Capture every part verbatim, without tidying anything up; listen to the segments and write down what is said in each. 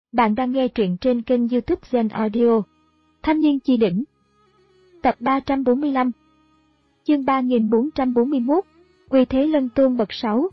Bạn đang nghe truyện trên kênh YouTube Zen Audio. Thanh niên chi đỉnh. Tập ba trăm bốn mươi lăm. Chương ba nghìn bốn trăm bốn mươi mốt. Uy thế Lân Tôn bậc sáu.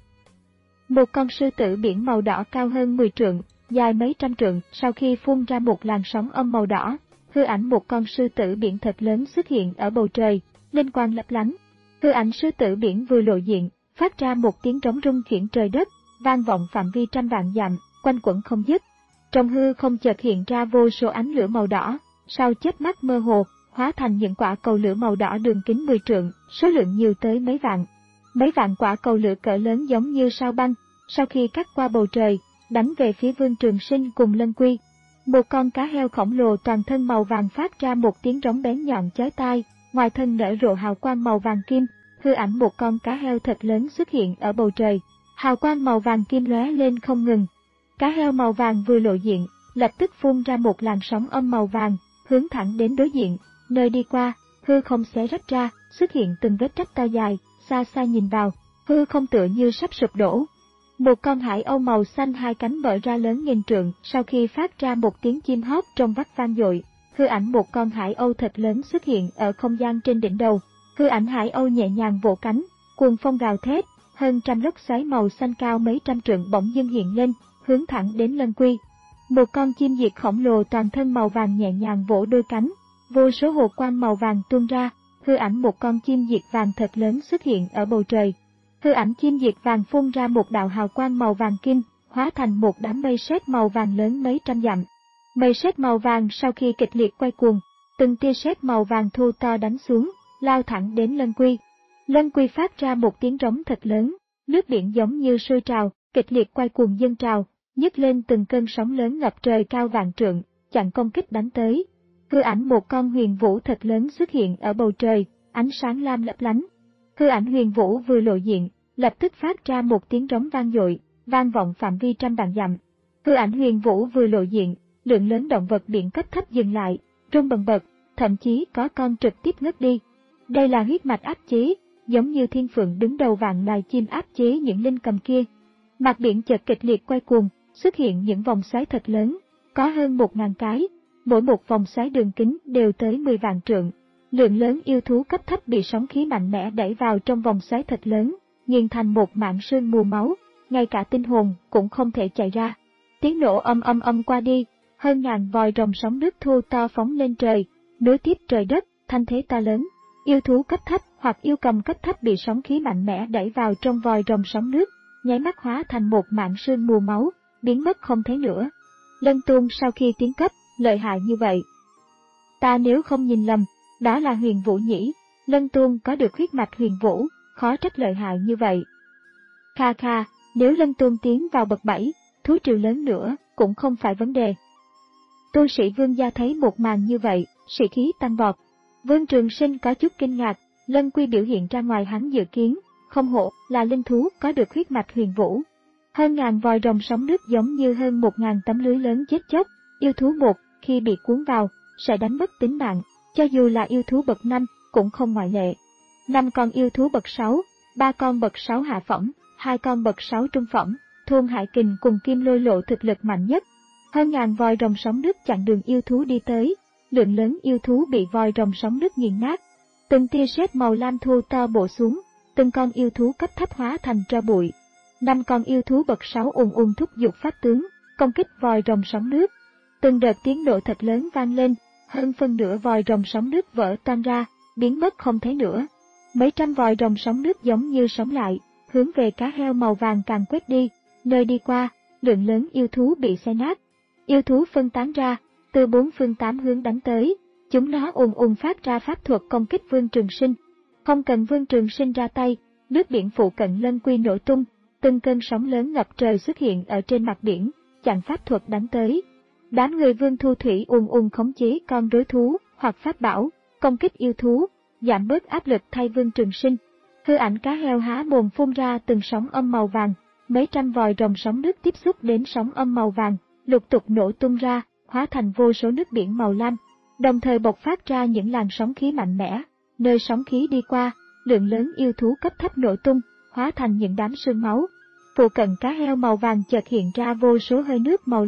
Một con sư tử biển màu đỏ cao hơn mười trượng, dài mấy trăm trượng, sau khi phun ra một làn sóng âm màu đỏ, hư ảnh một con sư tử biển thật lớn xuất hiện ở bầu trời, linh quang lấp lánh. Hư ảnh sư tử biển vừa lộ diện, phát ra một tiếng trống rung chuyển trời đất, vang vọng phạm vi trăm vạn dặm, quanh quẩn không dứt. Trong hư không chợt hiện ra vô số ánh lửa màu đỏ, sau chớp mắt mơ hồ, hóa thành những quả cầu lửa màu đỏ đường kính mười trượng, số lượng nhiều tới mấy vạn. Mấy vạn quả cầu lửa cỡ lớn giống như sao băng, sau khi cắt qua bầu trời, đánh về phía Vương Trường Sinh cùng Lân Quy. Một con cá heo khổng lồ toàn thân màu vàng phát ra một tiếng rống bén nhọn chói tai, ngoài thân nở rộ hào quang màu vàng kim, hư ảnh một con cá heo thật lớn xuất hiện ở bầu trời. Hào quang màu vàng kim lóe lên không ngừng. Cá heo màu vàng vừa lộ diện, lập tức phun ra một làn sóng âm màu vàng, hướng thẳng đến đối diện, nơi đi qua, hư không xé rách ra, xuất hiện từng vết rách to dài, xa xa nhìn vào, hư không tựa như sắp sụp đổ. Một con hải âu màu xanh hai cánh mở ra lớn nghìn trượng, sau khi phát ra một tiếng chim hót trong vắt vang dội, hư ảnh một con hải âu thật lớn xuất hiện ở không gian trên đỉnh đầu. Hư ảnh hải âu nhẹ nhàng vỗ cánh, cuồng phong gào thét, hơn trăm lốc xoáy màu xanh cao mấy trăm trượng bỗng dưng hiện lên, hướng thẳng đến Lân Quy. Một con chim diệt khổng lồ toàn thân màu vàng nhẹ nhàng vỗ đôi cánh, vô số hồ quang màu vàng tuôn ra, hư ảnh một con chim diệt vàng thật lớn xuất hiện ở bầu trời. Hư ảnh chim diệt vàng phun ra một đạo hào quang màu vàng kim, hóa thành một đám mây sét màu vàng lớn mấy trăm dặm. Mây sét màu vàng sau khi kịch liệt quay cuồng, từng tia sét màu vàng thô to đánh xuống, lao thẳng đến Lân Quy. Lân Quy phát ra một tiếng rống thật lớn, nước biển giống như sôi trào, kịch liệt quay cuồng dâng trào, nhấc lên từng cơn sóng lớn ngập trời cao vạn trượng, chặn công kích đánh tới. Hư ảnh một con huyền vũ thật lớn xuất hiện ở bầu trời, ánh sáng lam lấp lánh. Hư ảnh huyền vũ vừa lộ diện, lập tức phát ra một tiếng rống vang dội, vang vọng phạm vi trăm vạn dặm. Hư ảnh huyền vũ vừa lộ diện, lượng lớn động vật biển cấp thấp dừng lại, rung bần bật, thậm chí có con trực tiếp ngất đi. Đây là huyết mạch áp chế, giống như thiên phượng đứng đầu vạn loài chim áp chế những linh cầm kia. Mặt biển chợt kịch liệt quay cuồng, xuất hiện những vòng xoáy thật lớn, có hơn một ngàn cái, mỗi một vòng xoáy đường kính đều tới mười vạn trượng. Lượng lớn yêu thú cấp thấp bị sóng khí mạnh mẽ đẩy vào trong vòng xoáy thật lớn, nghiền thành một mảng sương mù máu, ngay cả tinh hồn cũng không thể chạy ra. Tiếng nổ âm âm âm qua đi, hơn ngàn vòi rồng sóng nước thô to phóng lên trời, nối tiếp trời đất, thanh thế to lớn. Yêu thú cấp thấp hoặc yêu cầm cấp thấp bị sóng khí mạnh mẽ đẩy vào trong vòi rồng sóng nước, nháy mắt hóa thành một mảng sương mù máu, biến mất không thấy nữa. Lân Tôn sau khi tiến cấp, lợi hại như vậy. Ta nếu không nhìn lầm, đó là huyền vũ nhỉ. Lân Tôn có được huyết mạch huyền vũ, khó trách lợi hại như vậy. Kha kha, nếu Lân Tôn tiến vào bậc bảy, thú triều lớn nữa, cũng không phải vấn đề. Tu sĩ Vương gia thấy một màn như vậy, sĩ khí tăng vọt. Vương Trường Sinh có chút kinh ngạc, Lân Quy biểu hiện ra ngoài hắn dự kiến, không hổ là linh thú có được huyết mạch huyền vũ. Hơn ngàn vòi rồng sóng nước giống như hơn một ngàn tấm lưới lớn chết chóc, yêu thú một, khi bị cuốn vào, sẽ đánh mất tính mạng, cho dù là yêu thú bậc năm, cũng không ngoại lệ. Năm con yêu thú bậc sáu, ba con bậc sáu hạ phẩm, hai con bậc sáu trung phẩm, Thôn Hải Kình cùng Kim Lôi Lộ thực lực mạnh nhất. Hơn ngàn vòi rồng sóng nước chặn đường yêu thú đi tới, lượng lớn yêu thú bị vòi rồng sóng nước nghiền nát. Từng tia sét màu lam thô to bổ xuống, từng con yêu thú cấp thấp hóa thành tro bụi. Năm con yêu thú bậc sáu ùn ùn thúc giục pháp tướng, công kích vòi rồng sóng nước. Từng đợt tiếng nổ thật lớn vang lên, hơn phân nửa vòi rồng sóng nước vỡ tan ra, biến mất không thấy nữa. Mấy trăm vòi rồng sóng nước giống như sống lại, hướng về cá heo màu vàng càng quét đi, nơi đi qua, lượng lớn yêu thú bị xé nát. Yêu thú phân tán ra, từ bốn phương tám hướng đánh tới, chúng nó ùn ùn phát ra pháp thuật công kích Vương Trường Sinh. Không cần Vương Trường Sinh ra tay, nước biển phụ cận Lân Quy nổ tung, từng cơn sóng lớn ngập trời xuất hiện ở trên mặt biển, chặn pháp thuật đánh tới. Đám người Vương Thu Thủy ùn ùn khống chế con rối thú hoặc pháp bảo, công kích yêu thú, giảm bớt áp lực thay Vương Trường Sinh. Hư ảnh cá heo há mồm phun ra từng sóng âm màu vàng, mấy trăm vòi rồng sóng nước tiếp xúc đến sóng âm màu vàng, lục tục nổ tung ra, hóa thành vô số nước biển màu lam, đồng thời bộc phát ra những làn sóng khí mạnh mẽ. Nơi sóng khí đi qua, lượng lớn yêu thú cấp thấp nổ tung, hóa thành những đám sương máu. Phụ cận cá heo màu vàng chợt hiện ra vô số hơi nước màu lam,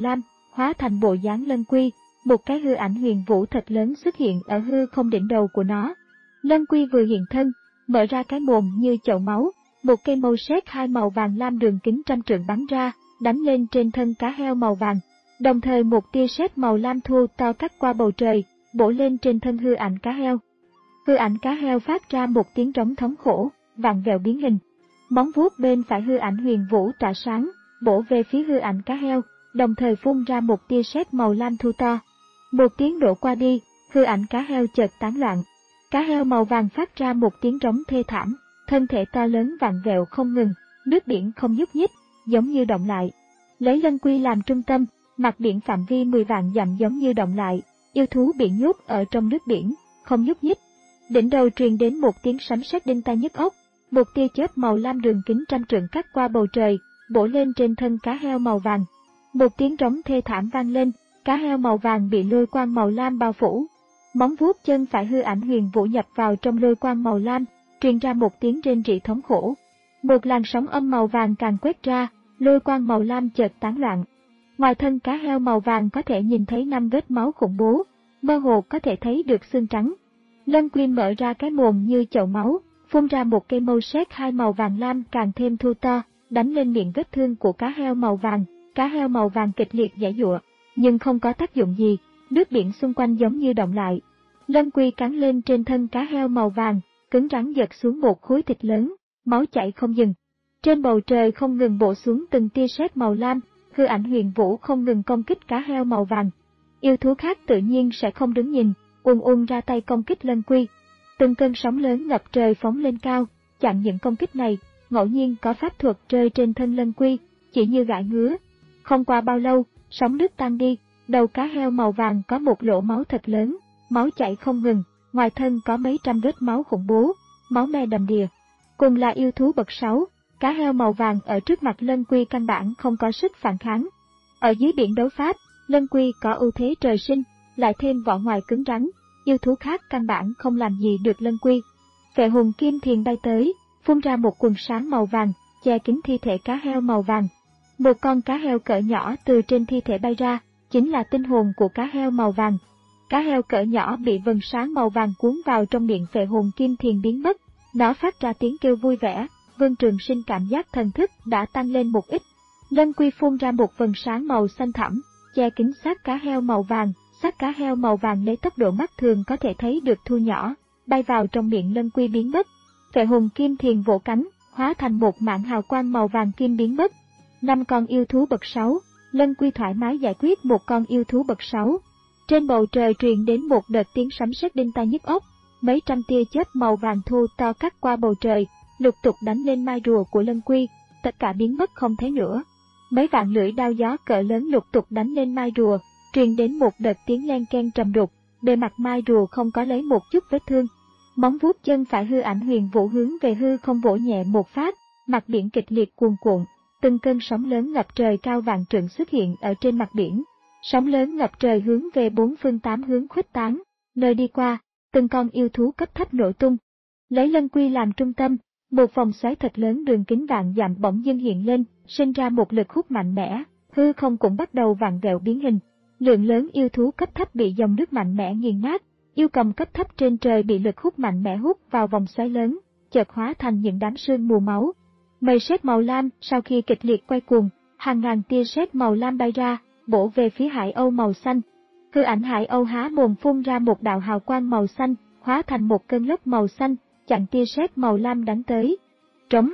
hóa thành bộ dáng Lân Quy, một cái hư ảnh huyền vũ thật lớn xuất hiện ở hư không đỉnh đầu của nó. Lân Quy vừa hiện thân, mở ra cái mồm như chậu máu, một cây mâu sét hai màu vàng lam đường kính trăm trượng bắn ra, đánh lên trên thân cá heo màu vàng. Đồng thời một tia sét màu lam thu to cắt qua bầu trời, bổ lên trên thân hư ảnh cá heo. Hư ảnh cá heo phát ra một tiếng trống thống khổ, vặn vẹo biến hình. Móng vuốt bên phải hư ảnh huyền vũ tỏa sáng, bổ về phía hư ảnh cá heo, đồng thời phun ra một tia sét màu lam thu to. Một tiếng đổ qua đi, hư ảnh cá heo chợt tán loạn. Cá heo màu vàng phát ra một tiếng trống thê thảm, thân thể to lớn vặn vẹo không ngừng, nước biển không nhúc nhích, giống như động lại. Lấy Lân Quy làm trung tâm, mặt biển phạm vi mười vạn dặm giống như động lại, yêu thú bị nhốt ở trong nước biển, không nhúc nhích. Đỉnh đầu truyền đến một tiếng sấm sét đinh tai nhức óc, một tia chớp màu lam đường kính trăm trượng cắt qua bầu trời, bổ lên trên thân cá heo màu vàng. Một tiếng trống thê thảm vang lên, cá heo màu vàng bị lôi quang màu lam bao phủ. Móng vuốt chân phải hư ảnh huyền vũ nhập vào trong lôi quang màu lam, truyền ra một tiếng rên rỉ thống khổ. Một làn sóng âm màu vàng càng quét ra, lôi quang màu lam chợt tán loạn. Ngoài thân cá heo màu vàng có thể nhìn thấy năm vết máu khủng bố, mơ hồ có thể thấy được xương trắng. Lân Quy mở ra cái mồm như chậu máu, phun ra một cây mâu sét hai màu vàng lam càng thêm thu to, đánh lên miệng vết thương của cá heo màu vàng. Cá heo màu vàng kịch liệt giãy giụa, nhưng không có tác dụng gì, nước biển xung quanh giống như động lại. Lân Quy cắn lên trên thân cá heo màu vàng, cứng rắn giật xuống một khối thịt lớn, máu chảy không dừng. Trên bầu trời không ngừng bổ xuống từng tia sét màu lam, hư ảnh huyền vũ không ngừng công kích cá heo màu vàng. Yêu thú khác tự nhiên sẽ không đứng nhìn, ùn ùn ra tay công kích Lân Quy. Từng cơn sóng lớn ngập trời phóng lên cao, chặn những công kích này, ngẫu nhiên có pháp thuật rơi trên thân Lân Quy, chỉ như gãi ngứa. Không qua bao lâu, sóng nước tan đi, đầu cá heo màu vàng có một lỗ máu thật lớn, máu chảy không ngừng, ngoài thân có mấy trăm vết máu khủng bố, máu me đầm đìa. Cùng là yêu thú bậc sáu, cá heo màu vàng ở trước mặt Lân Quy căn bản không có sức phản kháng. Ở dưới biển đấu pháp, Lân Quy có ưu thế trời sinh, lại thêm vỏ ngoài cứng rắn, yêu thú khác căn bản không làm gì được Lân Quy. Phệ hồn kim thiền bay tới, phun ra một quần sáng màu vàng, che kín thi thể cá heo màu vàng. Một con cá heo cỡ nhỏ từ trên thi thể bay ra, chính là tinh hồn của cá heo màu vàng. Cá heo cỡ nhỏ bị vầng sáng màu vàng cuốn vào trong miệng phệ hồn kim thiền biến mất, nó phát ra tiếng kêu vui vẻ. Vương Trường Sinh cảm giác thần thức đã tăng lên một ít. Lân Quy phun ra một vầng sáng màu xanh thẳm, che kín xác cá heo màu vàng. Xác cá heo màu vàng lấy tốc độ mắt thường có thể thấy được thu nhỏ, bay vào trong miệng Lân Quy biến mất. Phệ hồn kim thiền vỗ cánh, hóa thành một mảng hào quang màu vàng kim biến mất. Năm con yêu thú bậc sáu, Lân Quy thoải mái giải quyết một con yêu thú bậc sáu. Trên bầu trời truyền đến một đợt tiếng sấm sét đinh tai nhức óc, mấy trăm tia chớp màu vàng thu to cắt qua bầu trời, lục tục đánh lên mai rùa của Lân Quy, tất cả biến mất không thấy nữa. Mấy vạn lưỡi đao gió cỡ lớn lục tục đánh lên mai rùa, truyền đến một đợt tiếng len ken trầm đục, bề mặt mai rùa không có lấy một chút vết thương. Móng vuốt chân phải hư ảnh huyền vũ hướng về hư không vỗ nhẹ một phát, mặt biển kịch liệt cuồn cuộn, từng cơn sóng lớn ngập trời cao vạn trượng xuất hiện ở trên mặt biển. Sóng lớn ngập trời hướng về bốn phương tám hướng khuếch tán, nơi đi qua, từng con yêu thú cấp thấp nổ tung. Lấy Lân Quy làm trung tâm, một vòng xoáy thật lớn đường kính vạn dặm bỗng dưng hiện lên, sinh ra một lực hút mạnh mẽ, hư không cũng bắt đầu vặn vẹo biến hình. Lượng lớn yêu thú cấp thấp bị dòng nước mạnh mẽ nghiền nát, yêu cầm cấp thấp trên trời bị lực hút mạnh mẽ hút vào vòng xoáy lớn, chợt hóa thành những đám sương mù máu. Mây sét màu lam sau khi kịch liệt quay cuồng, hàng ngàn tia sét màu lam bay ra, bổ về phía hải âu màu xanh. Hư ảnh hải âu há mồm phun ra một đạo hào quang màu xanh, hóa thành một cơn lốc màu xanh, chặn tia sét màu lam đánh tới. Trống.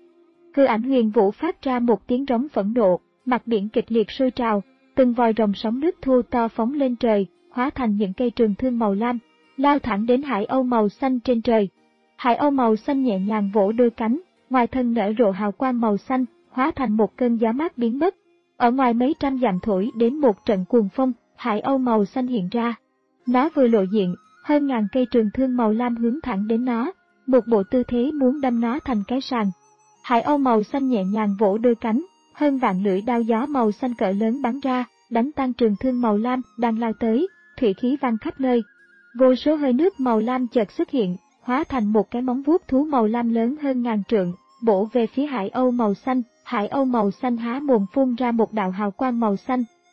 Hư ảnh huyền vũ phát ra một tiếng rống phẫn nộ, mặt biển kịch liệt sôi trào, từng vòi rồng sóng nước thu to phóng lên trời, hóa thành những cây trường thương màu lam, lao thẳng đến hải âu màu xanh trên trời. Hải âu màu xanh nhẹ nhàng vỗ đôi cánh, ngoài thân nở rộ hào quang màu xanh, hóa thành một cơn gió mát biến mất. Ở ngoài mấy trăm dặm thổi đến một trận cuồng phong, hải âu màu xanh hiện ra. Nó vừa lộ diện, hơn ngàn cây trường thương màu lam hướng thẳng đến nó, một bộ tư thế muốn đâm nó thành cái sàng. Hải âu màu xanh nhẹ nhàng vỗ đôi cánh, hơn vạn lưỡi đao gió màu xanh cỡ lớn bắn ra, đánh tan trường thương màu lam đang lao tới, thủy khí văng khắp nơi. Vô số hơi nước màu lam chợt xuất hiện, hóa thành một cái móng vuốt thú màu lam lớn hơn ngàn trượng, bổ về phía hải âu màu xanh. Hải âu màu xanh há mồm phun ra một đạo hào quang màu xanh,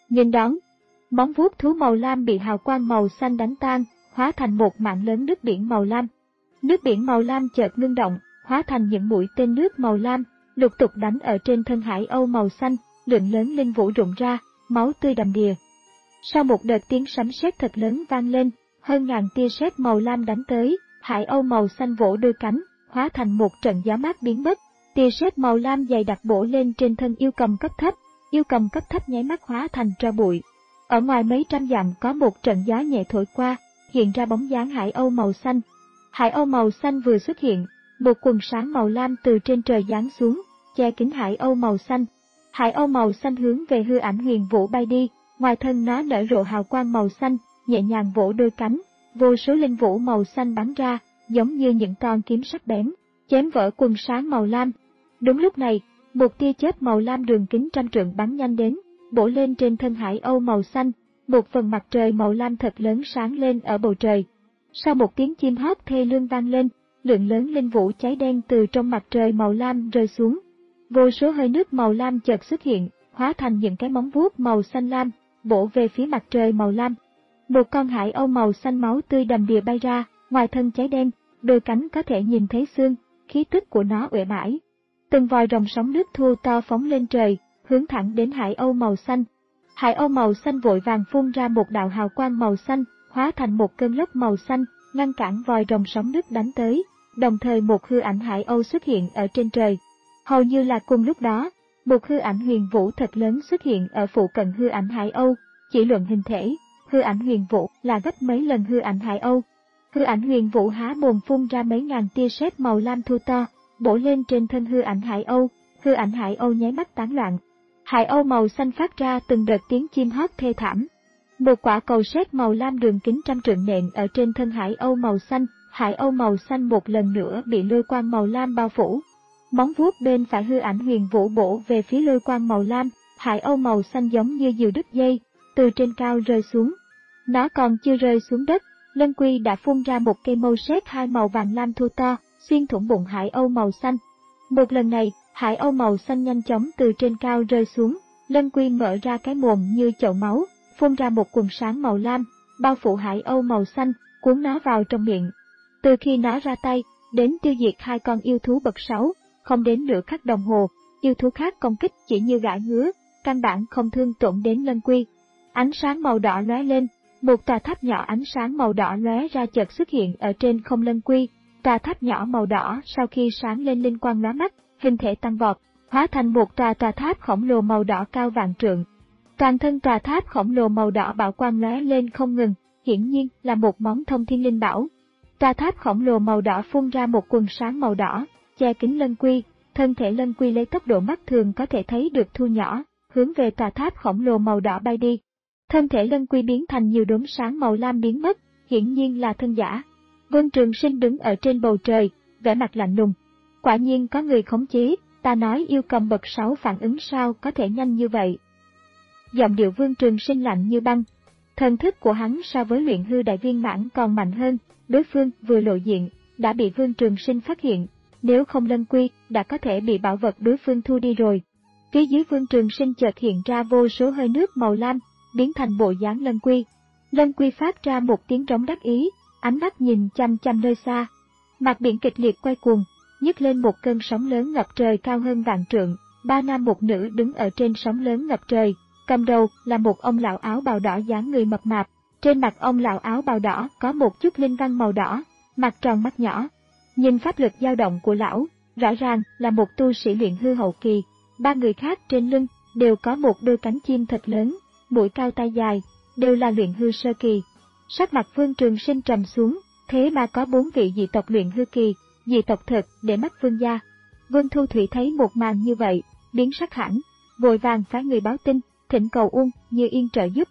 nghênh đón. Móng vuốt thú màu lam bị hào quang màu xanh đánh tan, hóa thành một mảng lớn nước biển màu lam. Nước biển màu lam chợt ngưng động, hóa thành những mũi tên nước màu lam, lục tục đánh ở trên thân hải âu màu xanh, lượng lớn linh vũ rụng ra, máu tươi đầm đìa. Sau một đợt tiếng sấm sét thật lớn vang lên, hơn ngàn tia sét màu lam đánh tới, hải âu màu xanh vỗ đôi cánh, hóa thành một trận gió mát biến mất. Tia sét màu lam dày đặc bổ lên trên thân yêu cầm cấp thấp, yêu cầm cấp thấp nháy mắt hóa thành tro bụi. Ở ngoài mấy trăm dặm có một trận gió nhẹ thổi qua, hiện ra bóng dáng hải âu màu xanh. Hải âu màu xanh vừa xuất hiện, một quần sáng màu lam từ trên trời giáng xuống, che kín hải âu màu xanh. Hải âu màu xanh hướng về hư ảnh huyền vũ bay đi, ngoài thân nó nở rộ hào quang màu xanh, nhẹ nhàng vỗ đôi cánh, vô số linh vũ màu xanh bắn ra, giống như những con kiếm sắc bén, chém vỡ quần sáng màu lam. Đúng lúc này, một tia chớp màu lam đường kính trăm trượng bắn nhanh đến, bổ lên trên thân hải âu màu xanh, một phần mặt trời màu lam thật lớn sáng lên ở bầu trời. Sau một tiếng chim hót thê lương vang lên, lượng lớn linh vũ cháy đen từ trong mặt trời màu lam rơi xuống. Vô số hơi nước màu lam chợt xuất hiện, hóa thành những cái móng vuốt màu xanh lam, bổ về phía mặt trời màu lam. Một con hải âu màu xanh máu tươi đầm đìa bay ra, ngoài thân cháy đen, đôi cánh có thể nhìn thấy xương, khí tức của nó uể oải. Từng vòi rồng sóng nước thô to phóng lên trời, hướng thẳng đến hải âu màu xanh. Hải âu màu xanh vội vàng phun ra một đạo hào quang màu xanh, hóa thành một cơn lốc màu xanh, ngăn cản vòi rồng sóng nước đánh tới. Đồng thời một hư ảnh hải âu xuất hiện ở trên trời. Hầu như là cùng lúc đó, một hư ảnh huyền vũ thật lớn xuất hiện ở phụ cận hư ảnh hải âu. Chỉ luận hình thể, hư ảnh huyền vũ là gấp mấy lần hư ảnh hải âu. Hư ảnh huyền vũ há mồm phun ra mấy ngàn tia sét màu lam thu to, bổ lên trên thân hư ảnh hải âu. Hư ảnh hải âu nháy mắt tán loạn. Hải âu màu xanh phát ra từng đợt tiếng chim hót thê thảm. Một quả cầu sét màu lam đường kính trăm trượng nện ở trên thân hải âu màu xanh. Hải âu màu xanh một lần nữa bị lôi quang màu lam bao phủ. Móng vuốt bên phải hư ảnh huyền vũ bổ về phía lôi quang màu lam, hải âu màu xanh giống như diều đứt dây, từ trên cao rơi xuống. Nó còn chưa rơi xuống đất, Lân Quy đã phun ra một cây mâu sét hai màu vàng lam thô to, xuyên thủng bụng hải âu màu xanh. Một lần này, hải âu màu xanh nhanh chóng từ trên cao rơi xuống, Lân Quy mở ra cái mồm như chậu máu, phun ra một quần sáng màu lam, bao phủ hải âu màu xanh, cuốn nó vào trong miệng. Từ khi nó ra tay, đến tiêu diệt hai con yêu thú bậc sáu, không đến nửa khắc đồng hồ, yêu thú khác công kích chỉ như gãi ngứa, căn bản không thương tổn đến Lân Quy. Ánh sáng màu đỏ lóe lên, một tòa tháp nhỏ ánh sáng màu đỏ lóe ra chợt xuất hiện ở trên không Lân Quy. Tòa tháp nhỏ màu đỏ sau khi sáng lên linh quang lóa mắt, hình thể tăng vọt, hóa thành một tòa tòa tháp khổng lồ màu đỏ cao vạn trượng. Toàn thân tòa tháp khổng lồ màu đỏ bảo quang lóe lên không ngừng, hiển nhiên là một món thông thiên linh bảo. Tòa tháp khổng lồ màu đỏ phun ra một quần sáng màu đỏ, che kín Lân Quy, thân thể Lân Quy lấy tốc độ mắt thường có thể thấy được thu nhỏ, hướng về tòa tháp khổng lồ màu đỏ bay đi. Thân thể Lân Quy biến thành nhiều đốm sáng màu lam biến mất, hiển nhiên là thân giả. Vương Trường Sinh đứng ở trên bầu trời, vẻ mặt lạnh lùng. Quả nhiên có người khống chế, ta nói yêu cầm bậc sáu phản ứng sao có thể nhanh như vậy. Giọng điệu Vương Trường Sinh lạnh như băng. Thần thức của hắn so với luyện hư đại viên mãn còn mạnh hơn, đối phương vừa lộ diện, đã bị Vương Trường Sinh phát hiện, nếu không Lân Quy, đã có thể bị bảo vật đối phương thu đi rồi. Phía dưới Vương Trường Sinh chợt hiện ra vô số hơi nước màu lam, biến thành bộ dáng Lân Quy. Lân Quy phát ra một tiếng trống đắc ý, ánh mắt nhìn chăm chăm nơi xa. Mặt biển kịch liệt quay cuồng, nhấc lên một cơn sóng lớn ngập trời cao hơn vạn trượng, ba nam một nữ đứng ở trên sóng lớn ngập trời. Cầm đầu là một ông lão áo bào đỏ dáng người mập mạp, trên mặt ông lão áo bào đỏ có một chút linh văn màu đỏ, mặt tròn mắt nhỏ. Nhìn pháp lực dao động của lão, rõ ràng là một tu sĩ luyện hư hậu kỳ. Ba người khác trên lưng đều có một đôi cánh chim thật lớn, mũi cao tai dài, đều là luyện hư sơ kỳ. Sắc mặt Vương Trường Sinh trầm xuống, thế mà có bốn vị dị tộc luyện hư kỳ, dị tộc thật để mắt Vương gia. Vương Thu Thủy thấy một màn như vậy, biến sắc hẳn, vội vàng phái người báo tin, thỉnh cầu Uông Như Yên trợ giúp.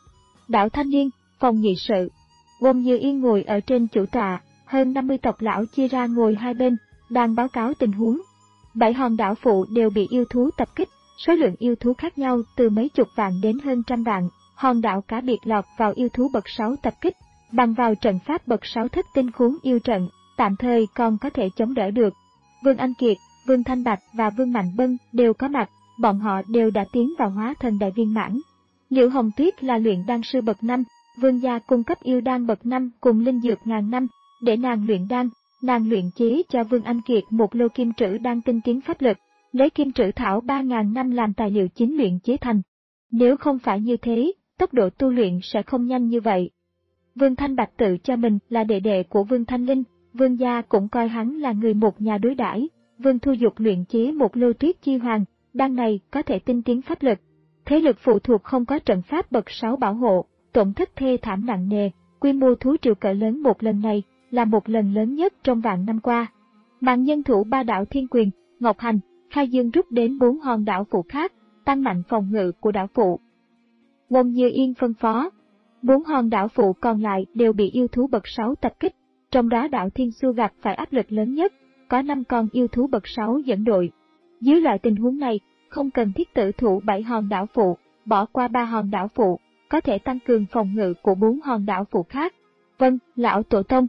Đảo Thanh Niên, phòng nghị sự. Uông Như Yên ngồi ở trên chủ tọa, hơn năm mươi tộc lão chia ra ngồi hai bên, đang báo cáo tình huống. Bảy hòn đảo phụ đều bị yêu thú tập kích, số lượng yêu thú khác nhau từ mấy chục vạn đến hơn trăm vạn. Hòn đảo cá biệt lọt vào yêu thú bậc sáu tập kích, bằng vào trận pháp bậc sáu thất tinh khốn yêu trận, tạm thời còn có thể chống đỡ được. Vương Anh Kiệt, Vương Thanh Bạch và Vương Mạnh Bân đều có mặt, bọn họ đều đã tiến vào hóa thần đại viên mãn. Liễu Hồng Tuyết là luyện đan sư bậc năm, vương gia cung cấp yêu đan bậc năm cùng linh dược ngàn năm, để nàng luyện đan, nàng luyện chế cho Vương Anh Kiệt một lô kim trữ đan tinh tiến pháp lực, lấy kim trữ thảo ba ngàn năm làm tài liệu chính luyện chế thành. Nếu không phải như thế, tốc độ tu luyện sẽ không nhanh như vậy. Vương Thanh Bạch tự cho mình là đệ đệ của Vương Thanh Linh, Vương gia cũng coi hắn là người một nhà đối đãi. Vương Thu Dục luyện chế một lô Tuyết Chi Hoàng, đan này có thể tinh tiến pháp lực. Thế lực phụ thuộc không có trận pháp bậc sáu bảo hộ, tổn thất thê thảm nặng nề, quy mô thú triều cỡ lớn một lần này là một lần lớn nhất trong vạn năm qua. Mạng nhân thủ ba đảo Thiên Quyền, Ngọc Hành, Khai Dương rút đến bốn hòn đảo phụ khác, tăng mạnh phòng ngự của đảo phụ. Ngôn Như Yên phân phó, bốn hòn đảo phụ còn lại đều bị yêu thú bậc sáu tập kích, trong đó đảo Thiên Xu gặp phải áp lực lớn nhất, có năm con yêu thú bậc sáu dẫn đội. Dưới loại tình huống này, không cần thiết tử thủ bảy hòn đảo phụ, bỏ qua ba hòn đảo phụ, có thể tăng cường phòng ngự của bốn hòn đảo phụ khác. Vâng, lão tổ tông.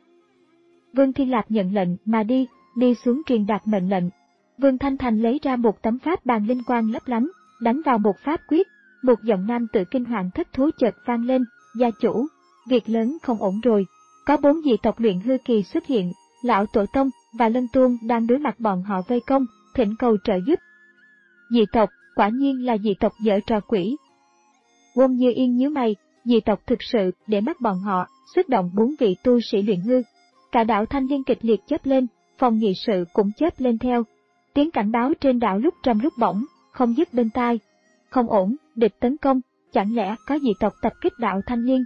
Vương Thiên Lạc nhận lệnh mà đi, đi xuống truyền đạt mệnh lệnh. Vương Thanh Thành lấy ra một tấm pháp bàn linh quang lấp lánh, đánh vào một pháp quyết, một giọng nam tự kinh hoàng thất thố chợt vang lên, gia chủ, việc lớn không ổn rồi, có bốn dị tộc luyện hư kỳ xuất hiện, lão tổ tông và Lân Tuông đang đối mặt bọn họ vây công, thỉnh cầu trợ giúp. Dị tộc, quả nhiên là dị tộc dở trò quỷ. Ngôn Như Yên nhíu mày, dị tộc thực sự để mắt bọn họ, xuất động bốn vị tu sĩ luyện hư. Cả đảo Thanh Liên kịch liệt chớp lên, phòng nghị sự cũng chớp lên theo. Tiếng cảnh báo trên đảo lúc trầm lúc bổng, không dứt bên tai. Không ổn, địch tấn công, chẳng lẽ có dị tộc tập kích đảo Thanh Liên?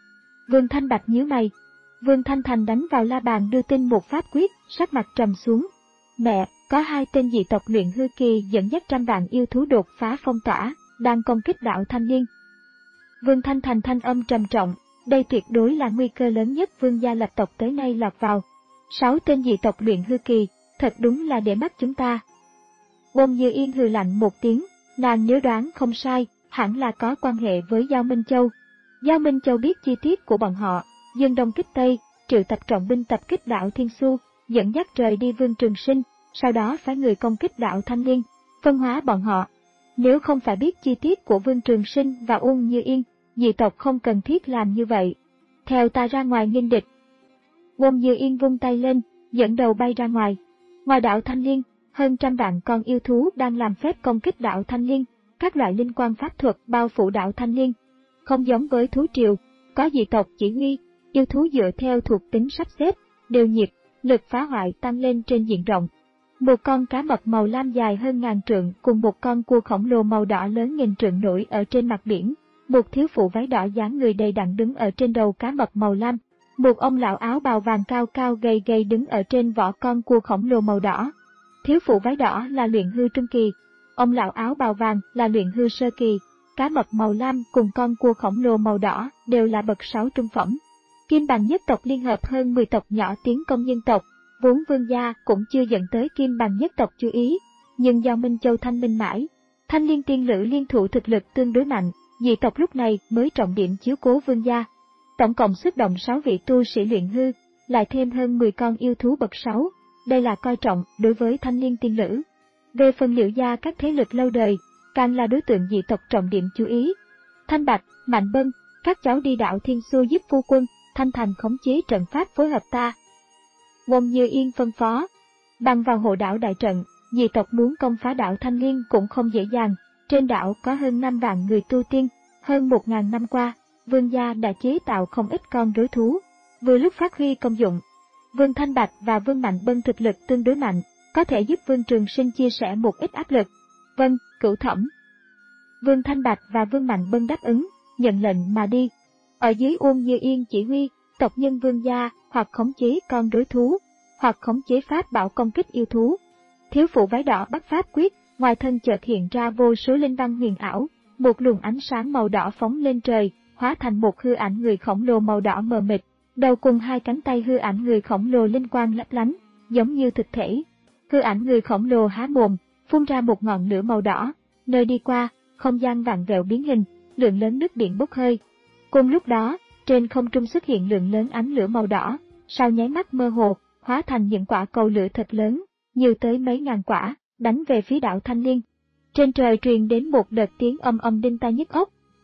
Vương Thanh Bạch nhíu mày. Vương Thanh Thành đánh vào la bàn đưa tin một pháp quyết, sắc mặt trầm xuống. Mẹ, có hai tên dị tộc luyện hư kỳ dẫn dắt trăm vạn yêu thú đột phá phong tỏa, đang công kích đảo Thanh Liên. Vương Thanh Thành thanh âm trầm trọng, đây tuyệt đối là nguy cơ lớn nhất Vương gia lập tộc tới nay lọt vào. Sáu tên dị tộc luyện hư kỳ, thật đúng là để mắt chúng ta. Ngôn Như Yên hừ lạnh một tiếng, nàng nếu đoán không sai, hẳn là có quan hệ với Giao Minh Châu. Giao Minh Châu biết chi tiết của bọn họ, dương đông kích tây, triệu tập trọng binh tập kích đảo Thiên Xu, dẫn dắt rời đi Vương Trường Sinh, sau đó phái người công kích đảo Thanh Liên, phân hóa bọn họ. Nếu không phải biết chi tiết của Vương Trường Sinh và Uông Như Yên, dị tộc không cần thiết làm như vậy. Theo ta ra ngoài nghênh địch. Ngôn Như Yên vung tay lên, dẫn đầu bay ra ngoài. Ngoài đảo Thanh Liên, hơn trăm vạn con yêu thú đang làm phép công kích đảo Thanh Liên, các loại linh quan pháp thuật bao phủ đảo Thanh Liên. Không giống với thú triều, có dị tộc chỉ huy, yêu thú dựa theo thuộc tính sắp xếp, đều nhiệt, lực phá hoại tăng lên trên diện rộng. Một con cá mập màu lam dài hơn ngàn trượng cùng một con cua khổng lồ màu đỏ lớn nghìn trượng nổi ở trên mặt biển. Một thiếu phụ váy đỏ dáng người đầy đặn đứng ở trên đầu cá mập màu lam. Một ông lão áo bào vàng cao cao gầy gầy đứng ở trên vỏ con cua khổng lồ màu đỏ. Thiếu phụ váy đỏ là luyện hư trung kỳ, ông lão áo bào vàng là luyện hư sơ kỳ, cá mập màu lam cùng con cua khổng lồ màu đỏ đều là bậc sáu trung phẩm. Kim Bằng nhất tộc liên hợp hơn mười tộc nhỏ tiến công nhân tộc, vốn Vương gia cũng chưa dẫn tới Kim Bằng nhất tộc chú ý, nhưng do Minh Châu thanh minh mãi, Thanh Liên tiên lữ liên thủ thực lực tương đối mạnh, dị tộc lúc này mới trọng điểm chiếu cố Vương gia. Tổng cộng xuất động sáu vị tu sĩ luyện hư, lại thêm hơn mười con yêu thú bậc sáu, đây là coi trọng đối với Thanh Liên tiên lữ. Về phần Liễu gia các thế lực lâu đời, càng là đối tượng dị tộc trọng điểm chú ý. Thanh Bạch, Mạnh Bân, các cháu đi đảo Thiên Xu giúp phu quân, Thanh Thành khống chế trận pháp phối hợp ta. Ngôn Như Yên phân phó, bằng vào hộ đảo đại trận, dị tộc muốn công phá đảo Thanh Liên cũng không dễ dàng. Trên đảo có hơn năm vạn người tu tiên, hơn một ngàn năm qua, Vương gia đã chế tạo không ít con rối thú, vừa lúc phát huy công dụng. Vương Thanh Bạch và Vương Mạnh Bân thực lực tương đối mạnh, có thể giúp Vương Trường Sinh chia sẻ một ít áp lực. Vâng, cửu thẩm. Vương Thanh Bạch và Vương Mạnh Bân đáp ứng, nhận lệnh mà đi. Ở dưới Uông Như Yên chỉ huy, tộc nhân Vương gia hoặc khống chế con rối thú, hoặc khống chế pháp bảo công kích yêu thú. Thiếu phụ váy đỏ bắt pháp quyết, ngoài thân chợt hiện ra vô số linh văn huyền ảo, một luồng ánh sáng màu đỏ phóng lên trời, hóa thành một hư ảnh người khổng lồ màu đỏ mờ mịt, đầu cùng hai cánh tay hư ảnh người khổng lồ linh quang lấp lánh, giống như thực thể. Hư ảnh người khổng lồ há mồm, phun ra một ngọn lửa màu đỏ, nơi đi qua, không gian vặn vẹo biến hình, lượng lớn nước điện bốc hơi. Cùng lúc đó, trên không trung xuất hiện lượng lớn ánh lửa màu đỏ, sau nháy mắt mơ hồ, hóa thành những quả cầu lửa thật lớn, nhiều tới mấy ngàn quả, đánh về phía đảo Thanh Liên. Trên trời truyền đến một đợt tiếng âm âm đinh tai nhức óc,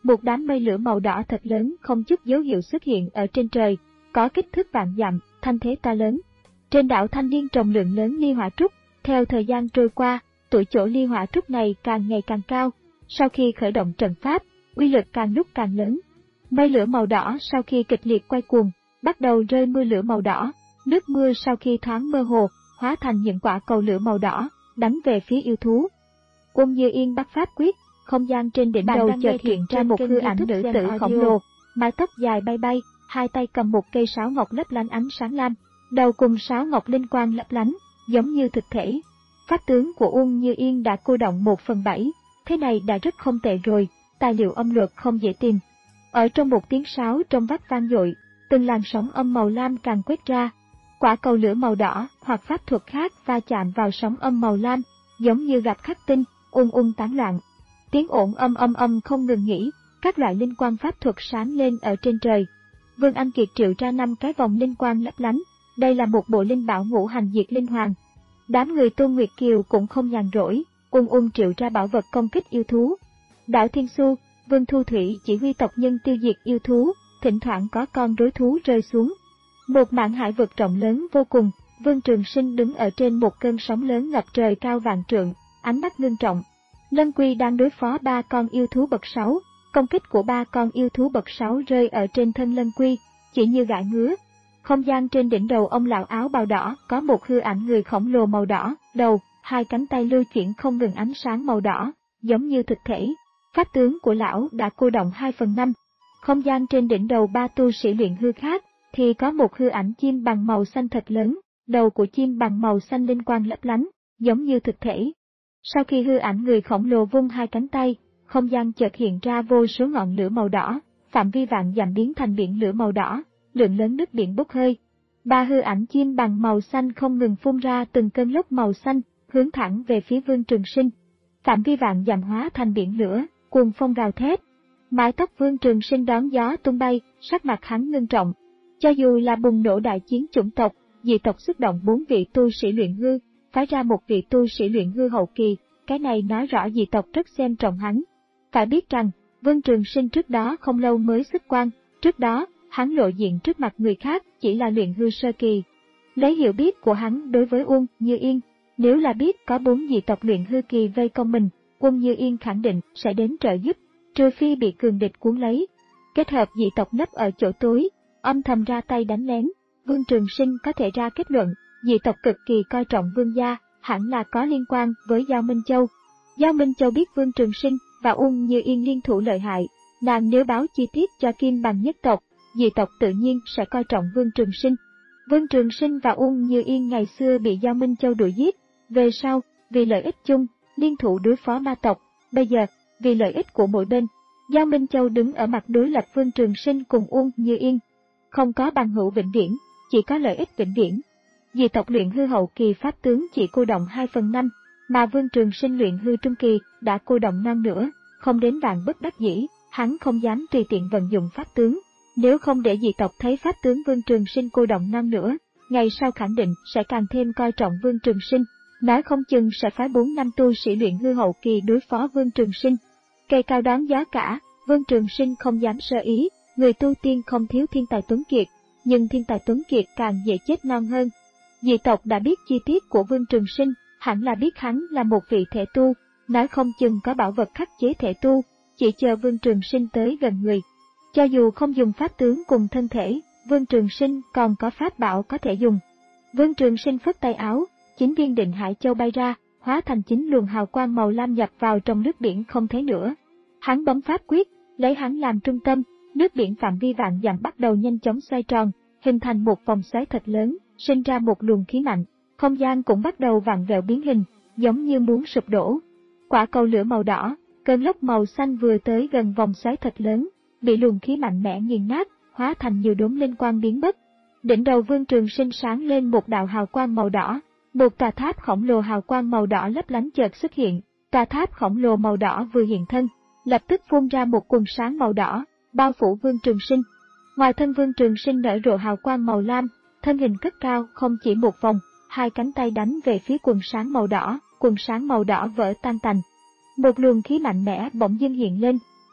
một đám mây lửa màu đỏ thật lớn không chút dấu hiệu xuất hiện ở trên trời, có kích thước vạn dặm, thanh thế to lớn. Trên đảo Thanh Niên trồng lượng lớn ly hỏa trúc, theo thời gian trôi qua, tuổi chỗ ly hỏa trúc này càng ngày càng cao. Sau khi khởi động trận pháp, uy lực càng lúc càng lớn. Mây lửa màu đỏ sau khi kịch liệt quay cuồng, bắt đầu rơi mưa lửa màu đỏ. Nước mưa sau khi thoáng mơ hồ, hóa thành những quả cầu lửa màu đỏ, đánh về phía yêu thú. Quân Như Yên bắt pháp quyết, không gian trên đỉnh đầu chợt hiện ra một hư ảnh nữ tử khổng lồ, mái tóc dài bay bay, hai tay cầm một cây sáo ngọc lấp lánh ánh sáng lam, đầu cùng sáo ngọc linh quang lấp lánh, giống như thực thể. Pháp tướng của Uông Như Yên đã cô động một phần bảy, thế này đã rất không tệ rồi, tài liệu âm luật không dễ tìm. Ở trong một tiếng sáo trong vắt vang dội, từng làn sóng âm màu lam càng quét ra. Quả cầu lửa màu đỏ hoặc pháp thuật khác va chạm vào sóng âm màu lam, giống như gặp khắc tinh, ung ung tán loạn. Tiếng ồn âm âm âm không ngừng nghỉ, các loại linh quang pháp thuật sáng lên ở trên trời. Vương Anh Kiệt triệu ra năm cái vòng linh quang lấp lánh, đây là một bộ linh bảo ngũ hành diệt linh hoàng. Đám người Tôn Nguyệt Kiều cũng không nhàn rỗi, ung ung triệu ra bảo vật công kích yêu thú. Đảo Thiên Xu, Vương Thu Thủy chỉ huy tộc nhân tiêu diệt yêu thú, thỉnh thoảng có con rối thú rơi xuống. Một mảng hải vực rộng lớn vô cùng, Vương Trường Sinh đứng ở trên một cơn sóng lớn ngập trời cao vạn trượng, ánh mắt ngưng trọng. Lân Quy đang đối phó ba con yêu thú bậc sáu, công kích của ba con yêu thú bậc sáu rơi ở trên thân Lân Quy, chỉ như gãi ngứa. Không gian trên đỉnh đầu ông lão áo bào đỏ có một hư ảnh người khổng lồ màu đỏ, đầu, hai cánh tay lưu chuyển không ngừng ánh sáng màu đỏ, giống như thực thể. Pháp tướng của lão đã cô động hai phần năm. Không gian trên đỉnh đầu ba tu sĩ luyện hư khác, thì có một hư ảnh chim bằng màu xanh thật lớn, đầu của chim bằng màu xanh linh quang lấp lánh, giống như thực thể. Sau khi hư ảnh người khổng lồ vung hai cánh tay, không gian chợt hiện ra vô số ngọn lửa màu đỏ, phạm vi vạn dặm biến thành biển lửa màu đỏ, lượng lớn nước biển bốc hơi. Ba hư ảnh chim bằng màu xanh không ngừng phun ra từng cơn lốc màu xanh, hướng thẳng về phía Vương Trường Sinh. Phạm vi vạn dặm hóa thành biển lửa, cuồng phong gào thét. Mái tóc Vương Trường Sinh đón gió tung bay, sắc mặt hắn ngưng trọng. Cho dù là bùng nổ đại chiến chủng tộc, dị tộc xuất động bốn vị tu sĩ luyện hư, phái ra một vị tu sĩ luyện hư hậu kỳ, cái này nói rõ dị tộc rất xem trọng hắn. Phải biết rằng, Vương Trường Sinh trước đó không lâu mới xuất quan, trước đó, hắn lộ diện trước mặt người khác chỉ là luyện hư sơ kỳ. Lấy hiểu biết của hắn đối với Uông Như Yên, nếu là biết có bốn dị tộc luyện hư kỳ vây công mình, Uông Như Yên khẳng định sẽ đến trợ giúp, trừ phi bị cường địch cuốn lấy. Kết hợp dị tộc nấp ở chỗ tối, âm thầm ra tay đánh lén, Vương Trường Sinh có thể ra kết luận, dị tộc cực kỳ coi trọng Vương gia, hẳn là có liên quan với Giao Minh Châu. Giao Minh Châu biết Vương Trường Sinh và Uông Như Yên liên thủ lợi hại, nàng nếu báo chi tiết cho Kim Bằng nhất tộc, dị tộc tự nhiên sẽ coi trọng Vương Trường Sinh. Vương Trường Sinh và Uông Như Yên ngày xưa bị Giao Minh Châu đuổi giết, về sau, vì lợi ích chung, liên thủ đối phó ma tộc, bây giờ, vì lợi ích của mỗi bên, Giao Minh Châu đứng ở mặt đối lập Vương Trường Sinh cùng Uông Như Yên. Không có bằng hữu vĩnh viễn, chỉ có lợi ích vĩnh viễn. Dị tộc luyện hư hậu kỳ pháp tướng chỉ cô động hai phần năm, mà Vương Trường Sinh luyện hư trung kỳ đã cô động non nữa, không đến vạn bất đắc dĩ, hắn không dám tùy tiện vận dụng pháp tướng. Nếu không để dị tộc thấy pháp tướng Vương Trường Sinh cô động non nữa, ngày sau khẳng định sẽ càng thêm coi trọng Vương Trường Sinh, nói không chừng sẽ phái bốn năm tu sĩ luyện hư hậu kỳ đối phó Vương Trường Sinh. Cây cao đón gió cả, Vương Trường Sinh không dám sơ ý, người tu tiên không thiếu thiên tài tuấn kiệt, nhưng thiên tài tuấn kiệt càng dễ chết non hơn. Dị tộc đã biết chi tiết của Vương Trường Sinh, hẳn là biết hắn là một vị thể tu, nói không chừng có bảo vật khắc chế thể tu, chỉ chờ Vương Trường Sinh tới gần người. Cho dù không dùng pháp tướng cùng thân thể, Vương Trường Sinh còn có pháp bảo có thể dùng. Vương Trường Sinh phất tay áo, chín viên Định Hải Châu bay ra, hóa thành chín luồng hào quang màu lam nhập vào trong nước biển không thấy nữa. Hắn bấm pháp quyết, lấy hắn làm trung tâm, nước biển phạm vi vạn dặm bắt đầu nhanh chóng xoay tròn, hình thành một vòng xoáy thật lớn, sinh ra một luồng khí mạnh. Không gian cũng bắt đầu vặn vẹo biến hình, giống như muốn sụp đổ. Quả cầu lửa màu đỏ, cơn lốc màu xanh vừa tới gần vòng xoáy thật lớn, bị luồng khí mạnh mẽ nghiền nát, hóa thành nhiều đốm linh quang biến mất. Đỉnh đầu Vương Trường Sinh sáng lên một đạo hào quang màu đỏ, một tòa tháp khổng lồ hào quang màu đỏ lấp lánh chợt xuất hiện. Tòa tháp khổng lồ màu đỏ vừa hiện thân, lập tức phun ra một quần sáng màu đỏ, bao phủ Vương Trường Sinh. Ngoài thân Vương Trường Sinh nở rộ hào quang màu lam, thân hình cất cao không chỉ một vòng, hai cánh tay đánh về phía quần sáng màu đỏ, quần sáng màu đỏ vỡ tan tành. Một luồng khí mạnh mẽ bỗng dưng hiện lên,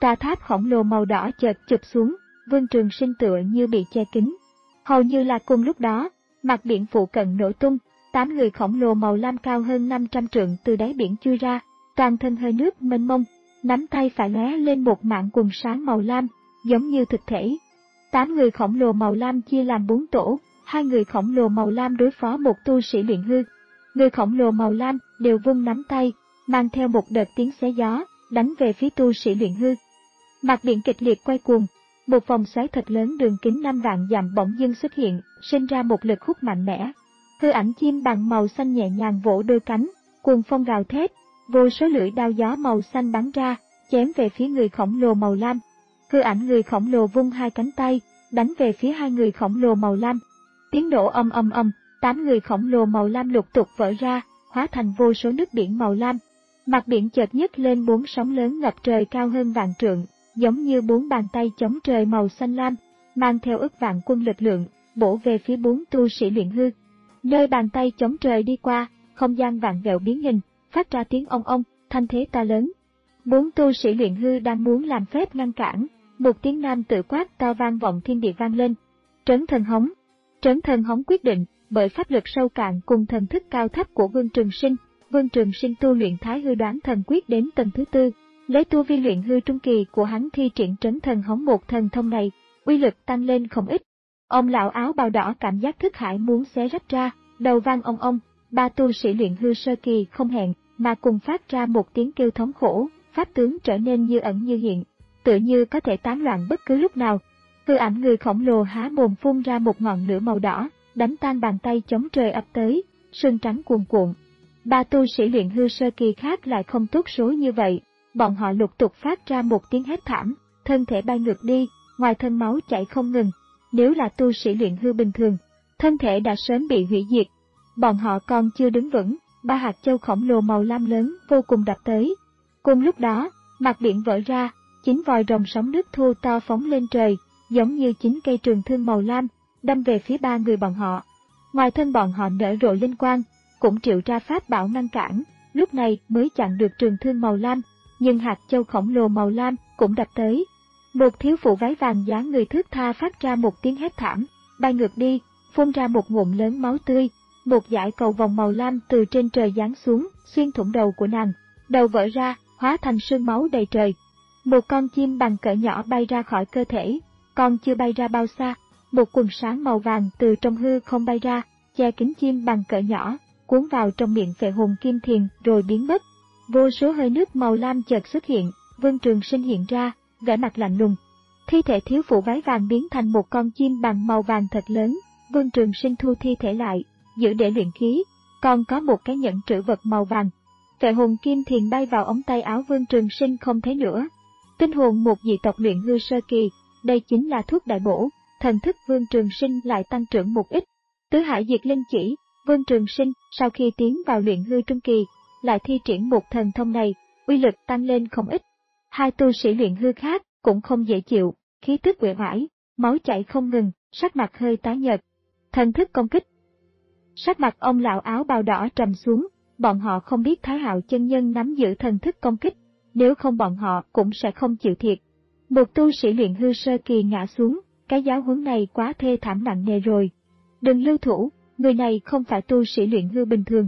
Tòa tháp khổng lồ màu đỏ chợt chụp xuống, Vương Trường Sinh tựa như bị che kín. Hầu như là cùng lúc đó, mặt biển phụ cận nổ tung, tám người khổng lồ màu lam cao hơn năm trăm trượng từ đáy biển chui ra, toàn thân hơi nước mênh mông, nắm tay phải lóe lên một mảng quần sáng màu lam, giống như thực thể. Tám người khổng lồ màu lam chia làm bốn tổ, hai người khổng lồ màu lam đối phó một tu sĩ luyện hư. Người khổng lồ màu lam đều vung nắm tay, mang theo một đợt tiếng xé gió, đánh về phía tu sĩ luyện hư. Mặt biển kịch liệt quay cuồng, một vòng xoáy thật lớn đường kính năm vạn dặm bỗng dưng xuất hiện, sinh ra một lực hút mạnh mẽ. Hư ảnh chim bằng màu xanh nhẹ nhàng vỗ đôi cánh, cuồng phong gào thét, vô số lưỡi đao gió màu xanh bắn ra, chém về phía người khổng lồ màu lam. Hư ảnh người khổng lồ vung hai cánh tay, đánh về phía hai người khổng lồ màu lam. Tiếng nổ ầm ầm ầm, tám người khổng lồ màu lam lục tục vỡ ra, hóa thành vô số nước biển màu lam. Mặt biển chợt nhấc lên bốn sóng lớn ngập trời cao hơn vạn trượng, giống như bốn bàn tay chống trời màu xanh lam, mang theo ức vạn quân lực lượng, bổ về phía bốn tu sĩ luyện hư. Nơi bàn tay chống trời đi qua, không gian vạn vẹo biến hình, phát ra tiếng ong ong, thanh thế to lớn. Bốn tu sĩ luyện hư đang muốn làm phép ngăn cản, một tiếng nam tự quát to vang vọng thiên địa vang lên. Trấn thần hống. Trấn thần hống quyết định, bởi pháp lực sâu cạn cùng thần thức cao thấp của Vương Trường Sinh, Vương Trường Sinh tu luyện Thái Hư Đoán Thần Quyết đến tầng thứ tư, lấy tu vi luyện hư trung kỳ của hắn thi triển trấn thần hống một thần thông này, uy lực tăng lên không ít. Ông lão áo bào đỏ cảm giác thức hải muốn xé rách ra, đầu vang ong ong, ba tu sĩ luyện hư sơ kỳ không hẹn mà cùng phát ra một tiếng kêu thống khổ, pháp tướng trở nên như ẩn như hiện, tựa như có thể tán loạn bất cứ lúc nào. Hư ảnh người khổng lồ há mồm phun ra một ngọn lửa màu đỏ, đánh tan bàn tay chống trời ập tới, sương trắng cuồn cuộn. Ba tu sĩ luyện hư sơ kỳ khác lại không tốt số như vậy, bọn họ lục tục phát ra một tiếng hét thảm, thân thể bay ngược đi, ngoài thân máu chảy không ngừng. Nếu là tu sĩ luyện hư bình thường, thân thể đã sớm bị hủy diệt. Bọn họ còn chưa đứng vững, ba hạt châu khổng lồ màu lam lớn vô cùng đập tới. Cùng lúc đó, mặt biển vỡ ra, chín vòi rồng sóng nước thô to phóng lên trời, giống như chín cây trường thương màu lam, đâm về phía ba người bọn họ. Ngoài thân bọn họ nở rộ linh quang, cũng triệu ra pháp bảo ngăn cản, lúc này mới chặn được trường thương màu lam, nhưng hạt châu khổng lồ màu lam cũng đập tới. Một thiếu phụ váy vàng dáng người thướt tha phát ra một tiếng hét thảm, bay ngược đi, phun ra một ngụm lớn máu tươi, một dải cầu vòng màu lam từ trên trời giáng xuống, xuyên thủng đầu của nàng, đầu vỡ ra, hóa thành sương máu đầy trời. Một con chim bằng cỡ nhỏ bay ra khỏi cơ thể, còn chưa bay ra bao xa, một quần sáng màu vàng từ trong hư không bay ra, che kín chim bằng cỡ nhỏ, cuốn vào trong miệng Phệ Hồn Kim Thiền rồi biến mất. Vô số hơi nước màu lam chợt xuất hiện, Vương Trường Sinh hiện ra, vẻ mặt lạnh lùng. Thi thể thiếu phụ váy vàng biến thành một con chim bằng màu vàng thật lớn, Vương Trường Sinh thu thi thể lại, giữ để luyện khí, còn có một cái nhẫn trữ vật màu vàng. Phệ Hồn Kim Thiền bay vào ống tay áo Vương Trường Sinh không thấy nữa. Tinh hồn một dị tộc luyện hư sơ kỳ, đây chính là thuốc đại bổ, thần thức Vương Trường Sinh lại tăng trưởng một ít. Tứ Hải Diệt Linh Chỉ, Vương Trường Sinh sau khi tiến vào luyện hư trung kỳ, lại thi triển một thần thông này, uy lực tăng lên không ít. Hai tu sĩ luyện hư khác cũng không dễ chịu, khí tức uể oải, máu chảy không ngừng, sắc mặt hơi tái nhợt. Thần thức công kích. Sắc mặt ông lão áo bào đỏ trầm xuống, bọn họ không biết Thái Hạo chân nhân nắm giữ thần thức công kích, nếu không bọn họ cũng sẽ không chịu thiệt. Một tu sĩ luyện hư sơ kỳ ngã xuống, cái giáo huấn này quá thê thảm nặng nề rồi. Đừng lưu thủ, người này không phải tu sĩ luyện hư bình thường.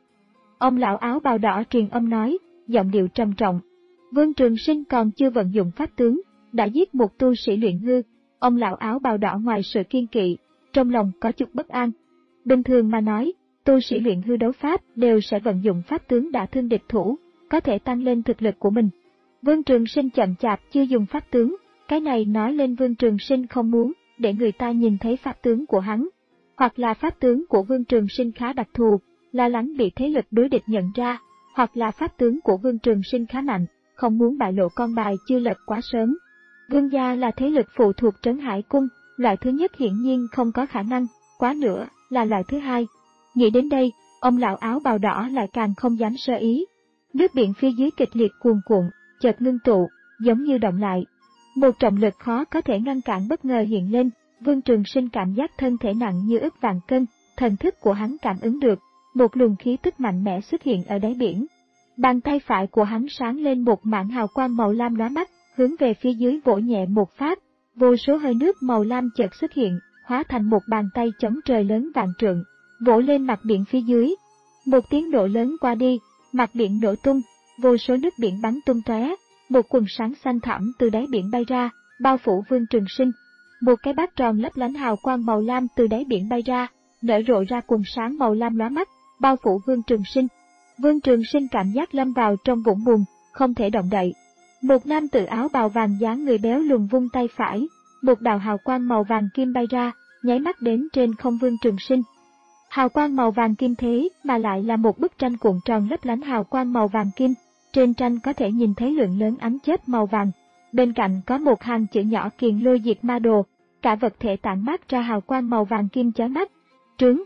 Ông lão áo bào đỏ truyền âm nói, giọng điệu trầm trọng. Vương Trường Sinh còn chưa vận dụng pháp tướng, đã giết một tu sĩ luyện hư. Ông lão áo bào đỏ ngoài sự kiên kỵ, trong lòng có chút bất an. Bình thường mà nói, tu sĩ luyện hư đấu pháp đều sẽ vận dụng pháp tướng đả thương địch thủ, có thể tăng lên thực lực của mình. Vương Trường Sinh chậm chạp chưa dùng pháp tướng, cái này nói lên Vương Trường Sinh không muốn để người ta nhìn thấy pháp tướng của hắn, hoặc là pháp tướng của Vương Trường Sinh khá đặc thù, lo lắng bị thế lực đối địch nhận ra, hoặc là pháp tướng của Vương Trường Sinh khá mạnh, không muốn bại lộ con bài chưa lật quá sớm. Vương gia là thế lực phụ thuộc Trấn Hải Cung, loại thứ nhất hiển nhiên không có khả năng, quá nữa là loại thứ hai. Nghĩ đến đây, ông lão áo bào đỏ lại càng không dám sơ ý. Nước biển phía dưới kịch liệt cuồn cuộn, chợt ngưng tụ, giống như động lại. Một trọng lực khó có thể ngăn cản bất ngờ hiện lên, Vương Trường Sinh cảm giác thân thể nặng như ức vạn cân, thần thức của hắn cảm ứng được, một luồng khí tức mạnh mẽ xuất hiện ở đáy biển. Bàn tay phải của hắn sáng lên một mảng hào quang màu lam lóa mắt, hướng về phía dưới vỗ nhẹ một phát, vô số hơi nước màu lam chợt xuất hiện, hóa thành một bàn tay chống trời lớn vạn trượng, vỗ lên mặt biển phía dưới. Một tiếng nổ lớn qua đi, mặt biển nổ tung, vô số nước biển bắn tung tóe, một quần sáng xanh thẳm từ đáy biển bay ra, bao phủ Vương Trường Sinh. Một cái bát tròn lấp lánh hào quang màu lam từ đáy biển bay ra, nở rộ ra quần sáng màu lam lóa mắt, bao phủ Vương Trường Sinh. Vương Trường Sinh cảm giác lâm vào trong vũng bùn, không thể động đậy. Một nam tử áo bào vàng dáng người béo lùn vung tay phải, một đạo hào quang màu vàng kim bay ra, nháy mắt đến trên không Vương Trường Sinh. Hào quang màu vàng kim thế mà lại là một bức tranh cuộn tròn lấp lánh hào quang màu vàng kim, trên tranh có thể nhìn thấy lượng lớn ánh chớp màu vàng. Bên cạnh có một hàng chữ nhỏ Kiền Lôi Diệt Ma Đồ, cả vật thể tản mát ra hào quang màu vàng kim chói mắt. Trướng.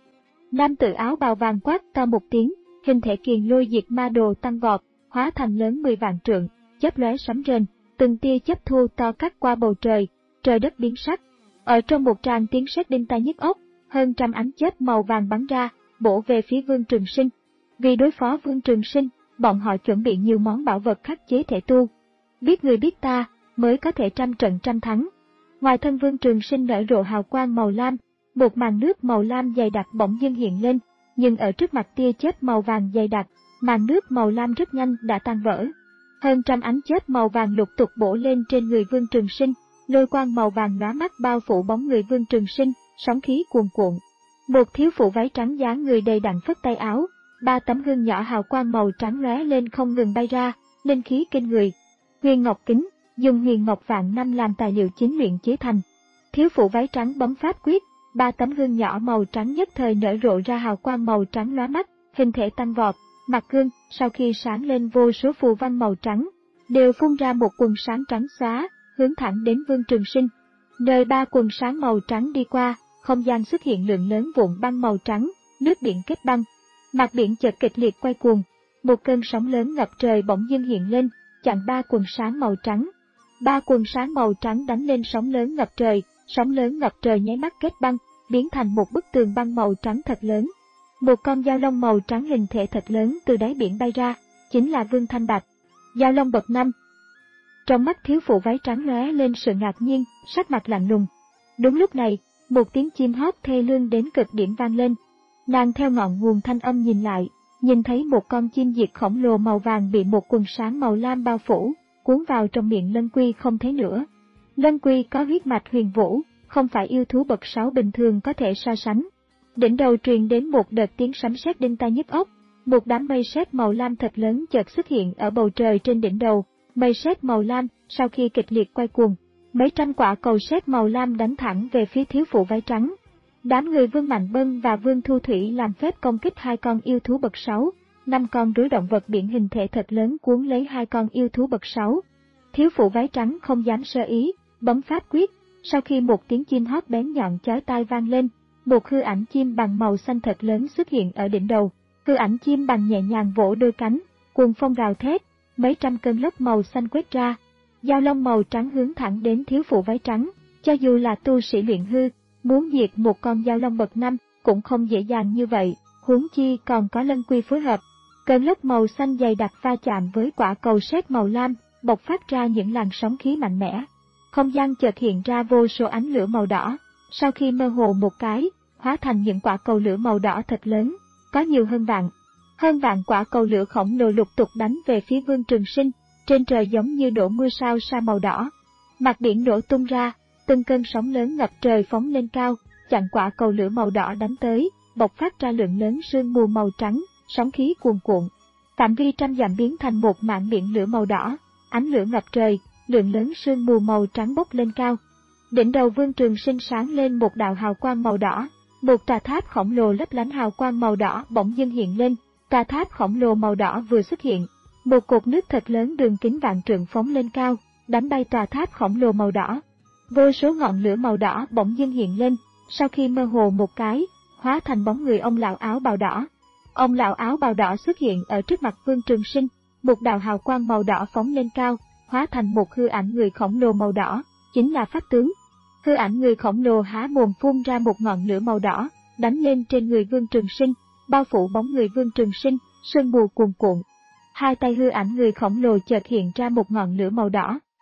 Nam tử áo bào vàng quát to một tiếng, hình thể Kiền Lôi Diệt Ma Đồ tăng vọt, hóa thành lớn mười vạn trượng, chớp lóe sấm rền, từng tia chớp thu to cắt qua bầu trời, trời đất biến sắc. Ở trong một tràng tiếng sét đinh tai nhức óc, hơn trăm ánh chớp màu vàng bắn ra, bổ về phía Vương Trường Sinh. Vì đối phó Vương Trường Sinh, bọn họ chuẩn bị nhiều món bảo vật khắc chế thể tu. Biết người biết ta, mới có thể trăm trận trăm thắng. Ngoài thân Vương Trường Sinh nở rộ hào quang màu lam, một màn nước màu lam dày đặc bỗng dưng hiện lên, nhưng ở trước mặt tia chớp màu vàng dày đặc, màn nước màu lam rất nhanh đã tan vỡ. Hơn trăm ánh chớp màu vàng lục tục bổ lên trên người Vương Trường Sinh, lôi quang màu vàng lóa mắt bao phủ bóng người Vương Trường Sinh, sóng khí cuồn cuộn. Một thiếu phụ váy trắng dáng người đầy đặn phất tay áo, ba tấm gương nhỏ hào quang màu trắng lóe lên không ngừng bay ra, linh khí kinh người. Huyền ngọc kính, dùng huyền ngọc vạn năm làm tài liệu chính luyện chế thành. Thiếu phụ váy trắng bấm pháp quyết, ba tấm gương nhỏ màu trắng nhất thời nở rộ ra hào quang màu trắng lóa mắt, hình thể tăng vọt. Mặt gương, sau khi sáng lên vô số phù văn màu trắng, đều phun ra một quần sáng trắng xóa, hướng thẳng đến Vương Trường Sinh. Nơi ba quần sáng màu trắng đi qua, không gian xuất hiện lượng lớn vụn băng màu trắng, nước biển kết băng. Mặt biển chợt kịch liệt quay cuồng, một cơn sóng lớn ngập trời bỗng dưng hiện lên, chặn ba quần sáng màu trắng. Ba quần sáng màu trắng đánh lên sóng lớn ngập trời, sóng lớn ngập trời nháy mắt kết băng, biến thành một bức tường băng màu trắng thật lớn. Một con dao long màu trắng hình thể thật lớn từ đáy biển bay ra, chính là Vương Thanh Bạch. Dao long bậc năm. Trong mắt thiếu phụ váy trắng lóe lên sự ngạc nhiên, sắc mặt lạnh lùng. Đúng lúc này, một tiếng chim hót thê lương đến cực điểm vang lên. Nàng theo ngọn nguồn thanh âm nhìn lại, nhìn thấy một con chim diệt khổng lồ màu vàng bị một quần sáng màu lam bao phủ, cuốn vào trong miệng Lân Quy không thấy nữa. Lân Quy có huyết mạch huyền vũ, không phải yêu thú bậc sáu bình thường có thể so sánh. Đỉnh đầu truyền đến một đợt tiếng sấm sét đinh tai nhức óc, một đám mây sét màu lam thật lớn chợt xuất hiện ở bầu trời trên đỉnh đầu. Mây sét màu lam, sau khi kịch liệt quay cuồng, mấy trăm quả cầu sét màu lam đánh thẳng về phía thiếu phụ váy trắng. Đám người Vương Mạnh Bân và Vương Thu Thủy làm phép công kích hai con yêu thú bậc sáu, năm con rối động vật biển hình thể thật lớn cuốn lấy hai con yêu thú bậc sáu. Thiếu phụ váy trắng không dám sơ ý, bấm pháp quyết, sau khi một tiếng chim hót bén nhọn chói tai vang lên, một hư ảnh chim bằng màu xanh thật lớn xuất hiện ở đỉnh đầu. Hư ảnh chim bằng nhẹ nhàng vỗ đôi cánh, cuồng phong gào thét, mấy trăm cơn lốc màu xanh quét ra. Dao long màu trắng hướng thẳng đến thiếu phụ váy trắng, cho dù là tu sĩ luyện hư, muốn diệt một con dao long bậc năm cũng không dễ dàng như vậy, huống chi còn có Lân Quy phối hợp. Cơn lốc màu xanh dày đặc va chạm với quả cầu sét màu lam, bộc phát ra những làn sóng khí mạnh mẽ. Không gian chợt hiện ra vô số ánh lửa màu đỏ, sau khi mơ hồ một cái, hóa thành những quả cầu lửa màu đỏ thật lớn, có nhiều hơn vạn. Hơn vạn quả cầu lửa khổng lồ lục tục đánh về phía Vương Trường Sinh, trên trời giống như đổ mưa sao sa màu đỏ. Mặt biển nổ tung ra, từng cơn sóng lớn ngập trời phóng lên cao, chặn quả cầu lửa màu đỏ đánh tới, bộc phát ra lượng lớn sương mù màu trắng, sóng khí cuồn cuộn. Phạm vi trăm dặm biến thành một mảng biển lửa màu đỏ, ánh lửa ngập trời, lượng lớn sương mù màu trắng bốc lên cao. Đỉnh đầu Vương Trường Sinh sáng lên một đạo hào quang màu đỏ, một tòa tháp khổng lồ lấp lánh hào quang màu đỏ bỗng dưng hiện lên. Tòa tháp khổng lồ màu đỏ vừa xuất hiện, một cột nước thật lớn đường kính vạn trượng phóng lên cao, đánh bay tòa tháp khổng lồ màu đỏ. Vô số ngọn lửa màu đỏ bỗng dưng hiện lên, sau khi mơ hồ một cái, hóa thành bóng người ông lão áo bào đỏ. Ông lão áo bào đỏ xuất hiện ở trước mặt Vương Trường Sinh, một đạo hào quang màu đỏ phóng lên cao, hóa thành một hư ảnh người khổng lồ màu đỏ, chính là pháp tướng. Hư ảnh người khổng lồ há mồm phun ra một ngọn lửa màu đỏ, đánh lên trên người Vương Trường Sinh, bao phủ bóng người Vương Trường Sinh, sương mù cuồn cuộn. Hai tay hư ảnh người khổng lồ chợt hiện ra một ngọn lửa màu đỏ,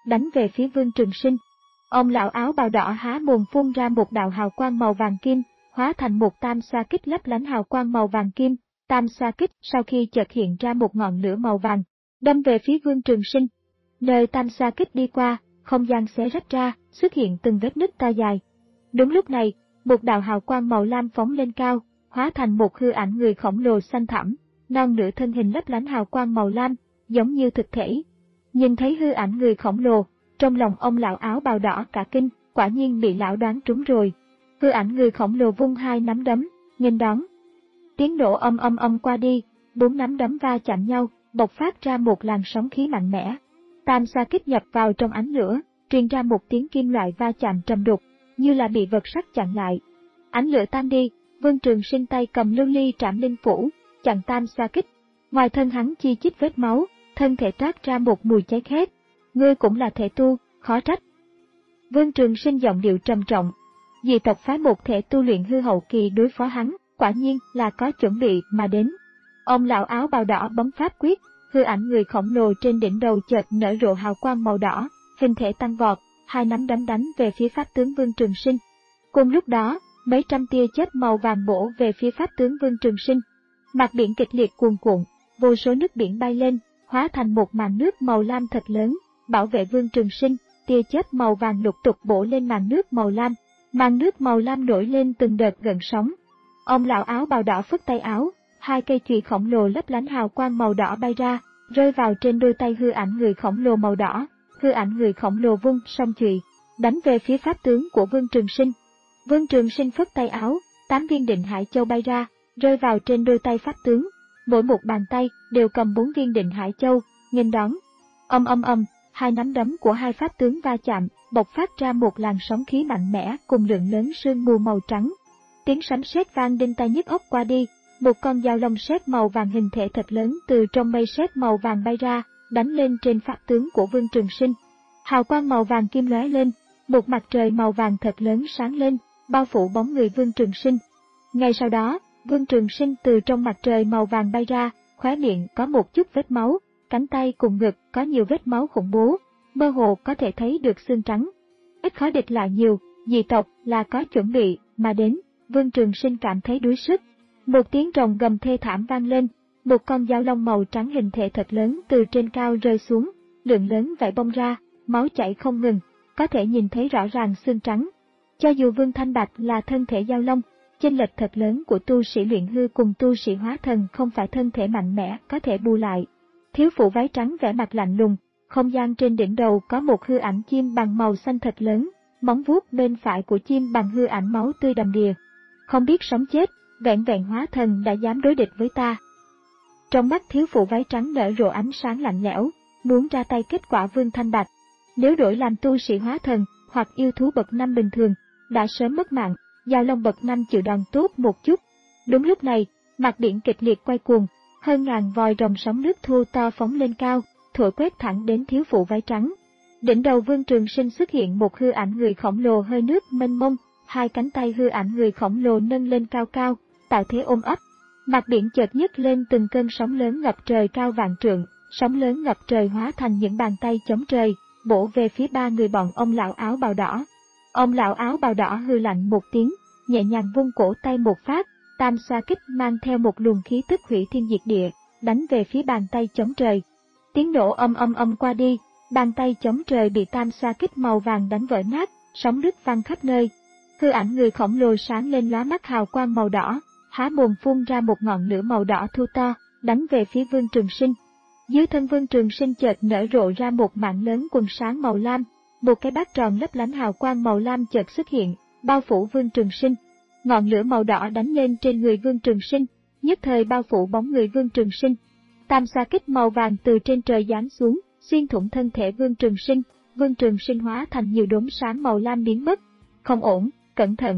đánh về phía Vương Trường Sinh. Ông lão áo bào đỏ há mồm phun ra một đạo hào quang màu vàng kim, hóa thành một tam xoa kích lấp lánh hào quang màu vàng kim. Tam xoa kích sau khi chợt hiện ra một ngọn lửa màu vàng, đâm về phía Vương Trường Sinh. Nơi tam xoa kích đi qua, không gian xé rách ra, xuất hiện từng vết nứt to dài. Đúng lúc này, một đạo hào quang màu lam phóng lên cao, hóa thành một hư ảnh người khổng lồ xanh thẳm, non nửa thân hình lấp lánh hào quang màu lam, giống như thực thể. Nhìn thấy hư ảnh người khổng lồ, trong lòng ông lão áo bào đỏ cả kinh, quả nhiên bị lão đoán trúng rồi. Hư ảnh người khổng lồ vung hai nắm đấm, nghênh đón. Tiếng nổ âm âm âm qua đi, bốn nắm đấm va chạm nhau, bộc phát ra một làn sóng khí mạnh mẽ. Tam xoa kích nhập vào trong ánh lửa, truyền ra một tiếng kim loại va chạm trầm đục, như là bị vật sắt chặn lại. Ánh lửa tan đi, Vương Trường Sinh tay cầm lưu ly trảm linh phủ, chặn tam xoa kích. Ngoài thân hắn chi chít vết máu, thân thể toát ra một mùi cháy khét. Ngươi cũng là thể tu, khó trách. Vương Trường Sinh giọng điệu trầm trọng. Dị tộc phái một thể tu luyện hư hậu kỳ đối phó hắn, quả nhiên là có chuẩn bị mà đến. Ông lão áo bào đỏ bấm pháp quyết, hư ảnh người khổng lồ trên đỉnh đầu chợt nở rộ hào quang màu đỏ, hình thể tăng vọt, hai nắm đấm đánh về phía pháp tướng Vương Trường Sinh. Cùng lúc đó, mấy trăm tia chớp màu vàng bổ về phía pháp tướng Vương Trường Sinh. Mặt biển kịch liệt cuồn cuộn, vô số nước biển bay lên, hóa thành một màn nước màu lam thật lớn, bảo vệ Vương Trường Sinh. Tia chớp màu vàng lục tục bổ lên màn nước màu lam, màn nước màu lam nổi lên từng đợt gợn sóng. Ông lão áo bào đỏ phất tay áo, hai cây chùy khổng lồ lấp lánh hào quang màu đỏ bay ra, rơi vào trên đôi tay hư ảnh người khổng lồ màu đỏ. Hư ảnh người khổng lồ vung song chùy, đánh về phía pháp tướng của Vương Trường Sinh. Vương Trường Sinh phất tay áo, tám viên định hải châu bay ra, rơi vào trên đôi tay pháp tướng. Mỗi một bàn tay đều cầm bốn viên định hải châu, nghênh đón. Âm âm âm, hai nắm đấm của hai pháp tướng va chạm, bộc phát ra một làn sóng khí mạnh mẽ cùng lượng lớn sương mù màu trắng. Tiếng sấm sét vang đinh tai nhức óc qua đi, một con dao long sét màu vàng hình thể thật lớn từ trong mây sét màu vàng bay ra, đánh lên trên pháp tướng của Vương Trường Sinh. Hào quang màu vàng kim lóe lên, một mặt trời màu vàng thật lớn sáng lên, bao phủ bóng người Vương Trường Sinh. Ngay sau đó, Vương Trường Sinh từ trong mặt trời màu vàng bay ra, khóe miệng có một chút vết máu, cánh tay cùng ngực có nhiều vết máu khủng bố, mơ hồ có thể thấy được xương trắng. Ít khó địch lại nhiều, dị tộc là có chuẩn bị mà đến. Vương Trường Sinh cảm thấy đuối sức. Một tiếng rồng gầm thê thảm vang lên, một con dao long màu trắng hình thể thật lớn từ trên cao rơi xuống, lượng lớn vảy bong ra, máu chảy không ngừng, có thể nhìn thấy rõ ràng xương trắng. Cho dù Vương Thanh Bạch là thân thể dao long, chênh lệch thật lớn của tu sĩ luyện hư cùng tu sĩ hóa thần không phải thân thể mạnh mẽ có thể bù lại. Thiếu phụ váy trắng vẻ mặt lạnh lùng, không gian trên đỉnh đầu có một hư ảnh chim bằng màu xanh thật lớn, móng vuốt bên phải của chim bằng hư ảnh máu tươi đầm đìa. Không biết sống chết, vẹn vẹn hóa thần đã dám đối địch với ta. Trong mắt thiếu phụ váy trắng nở rộ ánh sáng lạnh lẽo, muốn ra tay kết quả Vương Thanh Bạch. Nếu đổi làm tu sĩ hóa thần hoặc yêu thú bậc năm bình thường, đã sớm mất mạng, dao long bậc năm chịu đòn tốt một chút. Đúng lúc này, mặt biển kịch liệt quay cuồng, hơn ngàn vòi rồng sóng nước thô to phóng lên cao, thổi quét thẳng đến thiếu phụ váy trắng. Đỉnh đầu Vương Trường Sinh xuất hiện một hư ảnh người khổng lồ hơi nước mênh mông, hai cánh tay hư ảnh người khổng lồ nâng lên cao cao, tạo thế ôm ấp. Mặt biển chợt nhấc lên từng cơn sóng lớn ngập trời cao vạn trượng, sóng lớn ngập trời hóa thành những bàn tay chống trời, bổ về phía ba người bọn ông lão áo bào đỏ. Ông lão áo bào đỏ hư lạnh một tiếng, nhẹ nhàng vung cổ tay một phát, tam xoa kích mang theo một luồng khí tức hủy thiên diệt địa, đánh về phía bàn tay chống trời. Tiếng nổ âm âm âm qua đi, bàn tay chống trời bị tam xoa kích màu vàng đánh vỡ nát, sóng nước văng khắp nơi. Hư ảnh người khổng lồ sáng lên lóa mắt hào quang màu đỏ, há mồm phun ra một ngọn lửa màu đỏ thu to, đánh về phía Vương Trường Sinh. Dưới thân Vương Trường Sinh chợt nở rộ ra một mảng lớn quần sáng màu lam, một cái bát tròn lấp lánh hào quang màu lam chợt xuất hiện, bao phủ Vương Trường Sinh. Ngọn lửa màu đỏ đánh lên trên người Vương Trường Sinh, nhất thời bao phủ bóng người Vương Trường Sinh. Tam xoa kích màu vàng từ trên trời giáng xuống, xuyên thủng thân thể Vương Trường Sinh, Vương Trường Sinh hóa thành nhiều đốm sáng màu lam biến mất. Không ổn, cẩn thận.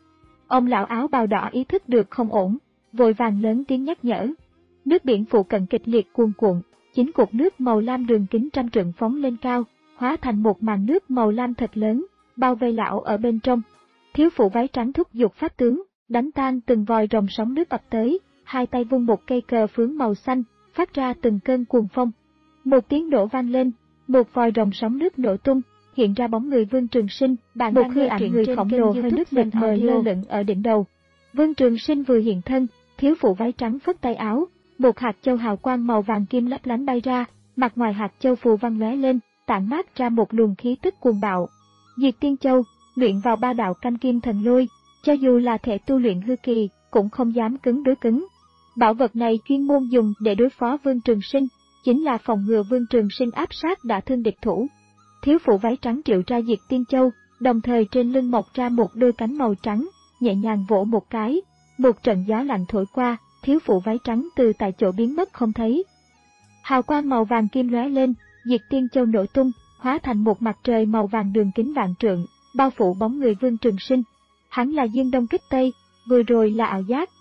Ông lão áo bào đỏ ý thức được không ổn, vội vàng lớn tiếng nhắc nhở. Nước biển phụ cận kịch liệt cuồn cuộn, chín cột nước màu lam đường kính trăm trượng phóng lên cao, hóa thành một màn nước màu lam thật lớn, bao vây lão ở bên trong. Thiếu phụ váy trắng thúc giục pháp tướng, đánh tan từng vòi rồng sóng nước ập tới, hai tay vung một cây cờ phướng màu xanh, phát ra từng cơn cuồng phong. Một tiếng nổ vang lên, một vòi rồng sóng nước nổ tung, hiện ra bóng người Vương Trường Sinh, bạn một hư ảnh người khổng lồ hơi nước mịt mờ lơ lửng ở đỉnh đầu. Vương Trường Sinh vừa hiện thân, thiếu phụ váy trắng phất tay áo, một hạt châu hào quang màu vàng kim lấp lánh bay ra, mặt ngoài hạt châu phù văn lóe lên, tản mát ra một luồng khí tức cuồng bạo. Diệt Tiên Châu, luyện vào ba đạo canh kim thần lôi, cho dù là thể tu luyện hư kỳ, cũng không dám cứng đối cứng. Bảo vật này chuyên môn dùng để đối phó Vương Trường Sinh, chính là phòng ngừa Vương Trường Sinh áp sát đả thương địch thủ. Thiếu phụ váy trắng triệu ra Diệt Tiên Châu, đồng thời trên lưng mọc ra một đôi cánh màu trắng, nhẹ nhàng vỗ một cái, một trận gió lạnh thổi qua, thiếu phụ váy trắng từ tại chỗ biến mất không thấy. Hào quang màu vàng kim lóe lên, Diệt Tiên Châu nổ tung, hóa thành một mặt trời màu vàng đường kính vạn trượng, bao phủ bóng người Vương Trường Sinh. Hắn là Dương Đông Kích Tây, vừa rồi là ảo giác.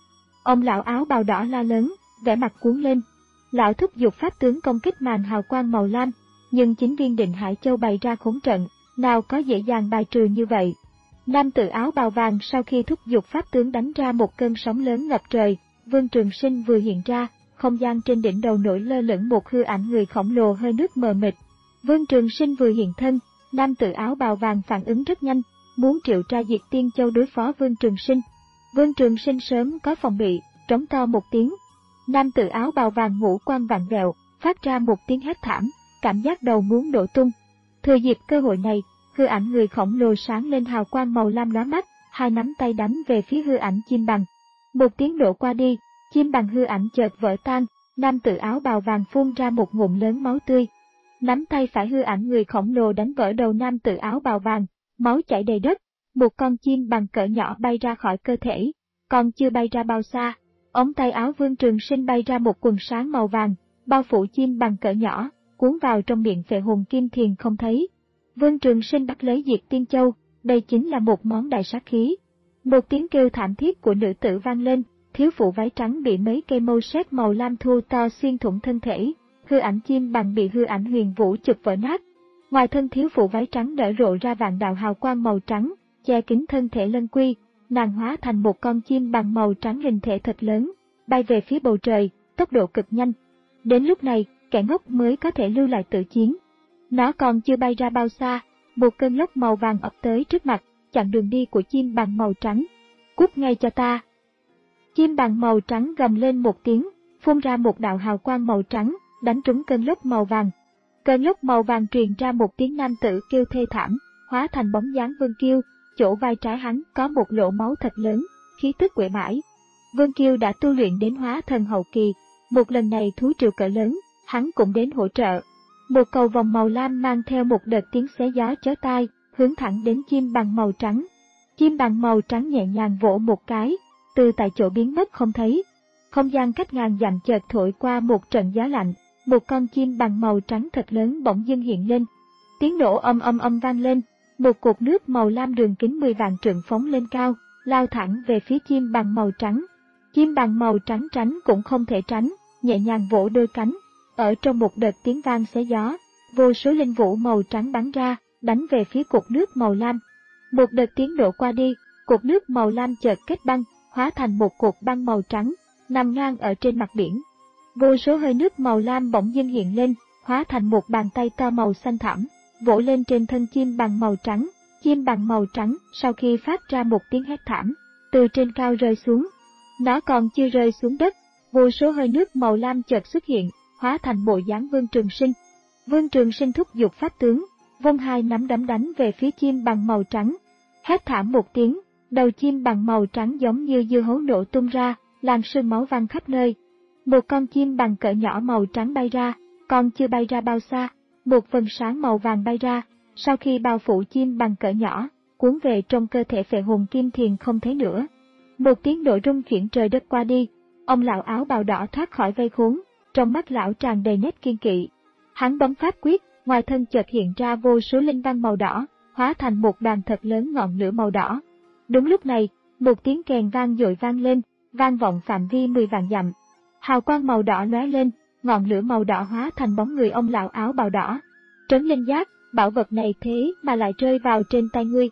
Ông lão áo bào đỏ la lớn, vẻ mặt cuốn lên. Lão thúc giục pháp tướng công kích màn hào quang màu lam, nhưng chính viên Định Hải Châu bày ra khốn trận, nào có dễ dàng bài trừ như vậy. Nam tử áo bào vàng sau khi thúc giục pháp tướng đánh ra một cơn sóng lớn ngập trời, Vương Trường Sinh vừa hiện ra, không gian trên đỉnh đầu nổi lơ lửng một hư ảnh người khổng lồ hơi nước mờ mịt. Vương Trường Sinh vừa hiện thân, nam tử áo bào vàng phản ứng rất nhanh, muốn triệu ra Diệt Tiên Châu đối phó Vương Trường Sinh. Vương Trường Sinh sớm có phòng bị, trống to một tiếng. Nam tử áo bào vàng ngũ quan vặn vẹo, phát ra một tiếng hét thảm, cảm giác đầu muốn nổ tung. Thừa dịp cơ hội này, hư ảnh người khổng lồ sáng lên hào quang màu lam lóa mắt, hai nắm tay đánh về phía hư ảnh chim bằng. Một tiếng nổ qua đi, chim bằng hư ảnh chợt vỡ tan, nam tử áo bào vàng phun ra một ngụm lớn máu tươi. Nắm tay phải hư ảnh người khổng lồ đánh vỡ đầu nam tử áo bào vàng, máu chảy đầy đất, một con chim bằng cỡ nhỏ bay ra khỏi cơ thể, còn chưa bay ra bao xa, ống tay áo Vương Trường Sinh bay ra một quần sáng màu vàng, bao phủ chim bằng cỡ nhỏ, cuốn vào trong miệng Phệ Hồn Kim Thiền không thấy. Vương Trường Sinh bắt lấy Diệt Tiên Châu, đây chính là một món đại sát khí. Một tiếng kêu thảm thiết của nữ tử vang lên, thiếu phụ váy trắng bị mấy cây mâu sét màu lam thu to xuyên thủng thân thể, hư ảnh chim bằng bị hư ảnh Huyền Vũ chụp vỡ nát. Ngoài thân thiếu phụ váy trắng nở rộ ra vạn đạo hào quang màu trắng, che kín thân thể Lân Quy, nàng hóa thành một con chim bằng màu trắng hình thể thật lớn, bay về phía bầu trời, tốc độ cực nhanh. Đến lúc này, kẻ ngốc mới có thể lưu lại tự chiến. Nó còn chưa bay ra bao xa, một cơn lốc màu vàng ập tới trước mặt, chặn đường đi của chim bằng màu trắng. Cút ngay cho ta! Chim bằng màu trắng gầm lên một tiếng, phun ra một đạo hào quang màu trắng, đánh trúng cơn lốc màu vàng. Cơn lốc màu vàng truyền ra một tiếng nam tử kêu thê thảm, hóa thành bóng dáng Vương Kiêu, chỗ vai trái hắn có một lỗ máu thật lớn, khí tức quệ bãi. Vương Kiêu đã tu luyện đến hóa thần hậu kỳ, một lần này thú triều cỡ lớn, hắn cũng đến hỗ trợ. Một cầu vòng màu lam mang theo một đợt tiếng xé gió chói tai, hướng thẳng đến chim bằng màu trắng. Chim bằng màu trắng nhẹ nhàng vỗ một cái, từ tại chỗ biến mất không thấy. Không gian cách ngàn dặm chợt thổi qua một trận gió lạnh, một con chim bằng màu trắng thật lớn bỗng dưng hiện lên. Tiếng nổ âm âm âm vang lên, một cột nước màu lam đường kính mười vạn trượng phóng lên cao, lao thẳng về phía chim bằng màu trắng. Chim bằng màu trắng tránh cũng không thể tránh, nhẹ nhàng vỗ đôi cánh. Ở trong một đợt tiếng vang xé gió, vô số linh vũ màu trắng bắn ra, đánh về phía cột nước màu lam. Một đợt tiếng nổ qua đi, cột nước màu lam chợt kết băng, hóa thành một cột băng màu trắng, nằm ngang ở trên mặt biển. Vô số hơi nước màu lam bỗng dưng hiện lên, hóa thành một bàn tay to màu xanh thẳm, vỗ lên trên thân chim bằng màu trắng. Chim bằng màu trắng sau khi phát ra một tiếng hét thảm, từ trên cao rơi xuống. Nó còn chưa rơi xuống đất, vô số hơi nước màu lam chợt xuất hiện, hóa thành bộ dáng Vương Trường Sinh. Vương Trường Sinh thúc giục pháp tướng, vung hai nắm đấm đánh về phía chim bằng màu trắng. Hét thảm một tiếng, đầu chim bằng màu trắng giống như dưa hấu nổ tung ra, làn sương máu văng khắp nơi. Một con chim bằng cỡ nhỏ màu trắng bay ra, còn chưa bay ra bao xa, một vầng sáng màu vàng bay ra, sau khi bao phủ chim bằng cỡ nhỏ, cuốn về trong cơ thể Phệ Hồn Kim Thiền không thấy nữa. Một tiếng nổ rung chuyển trời đất qua đi, ông lão áo bào đỏ thoát khỏi vây khốn, trong mắt lão tràn đầy nét kiên kỵ. Hắn bấm pháp quyết, ngoài thân chợt hiện ra vô số linh văn màu đỏ, hóa thành một đoàn thật lớn ngọn lửa màu đỏ. Đúng lúc này, một tiếng kèn vang dội vang lên, vang vọng phạm vi mười vạn dặm. Hào quang màu đỏ lóe lên, ngọn lửa màu đỏ hóa thành bóng người ông lão áo bào đỏ. Trấn Linh Giác, bảo vật này thế mà lại rơi vào trên tay ngươi.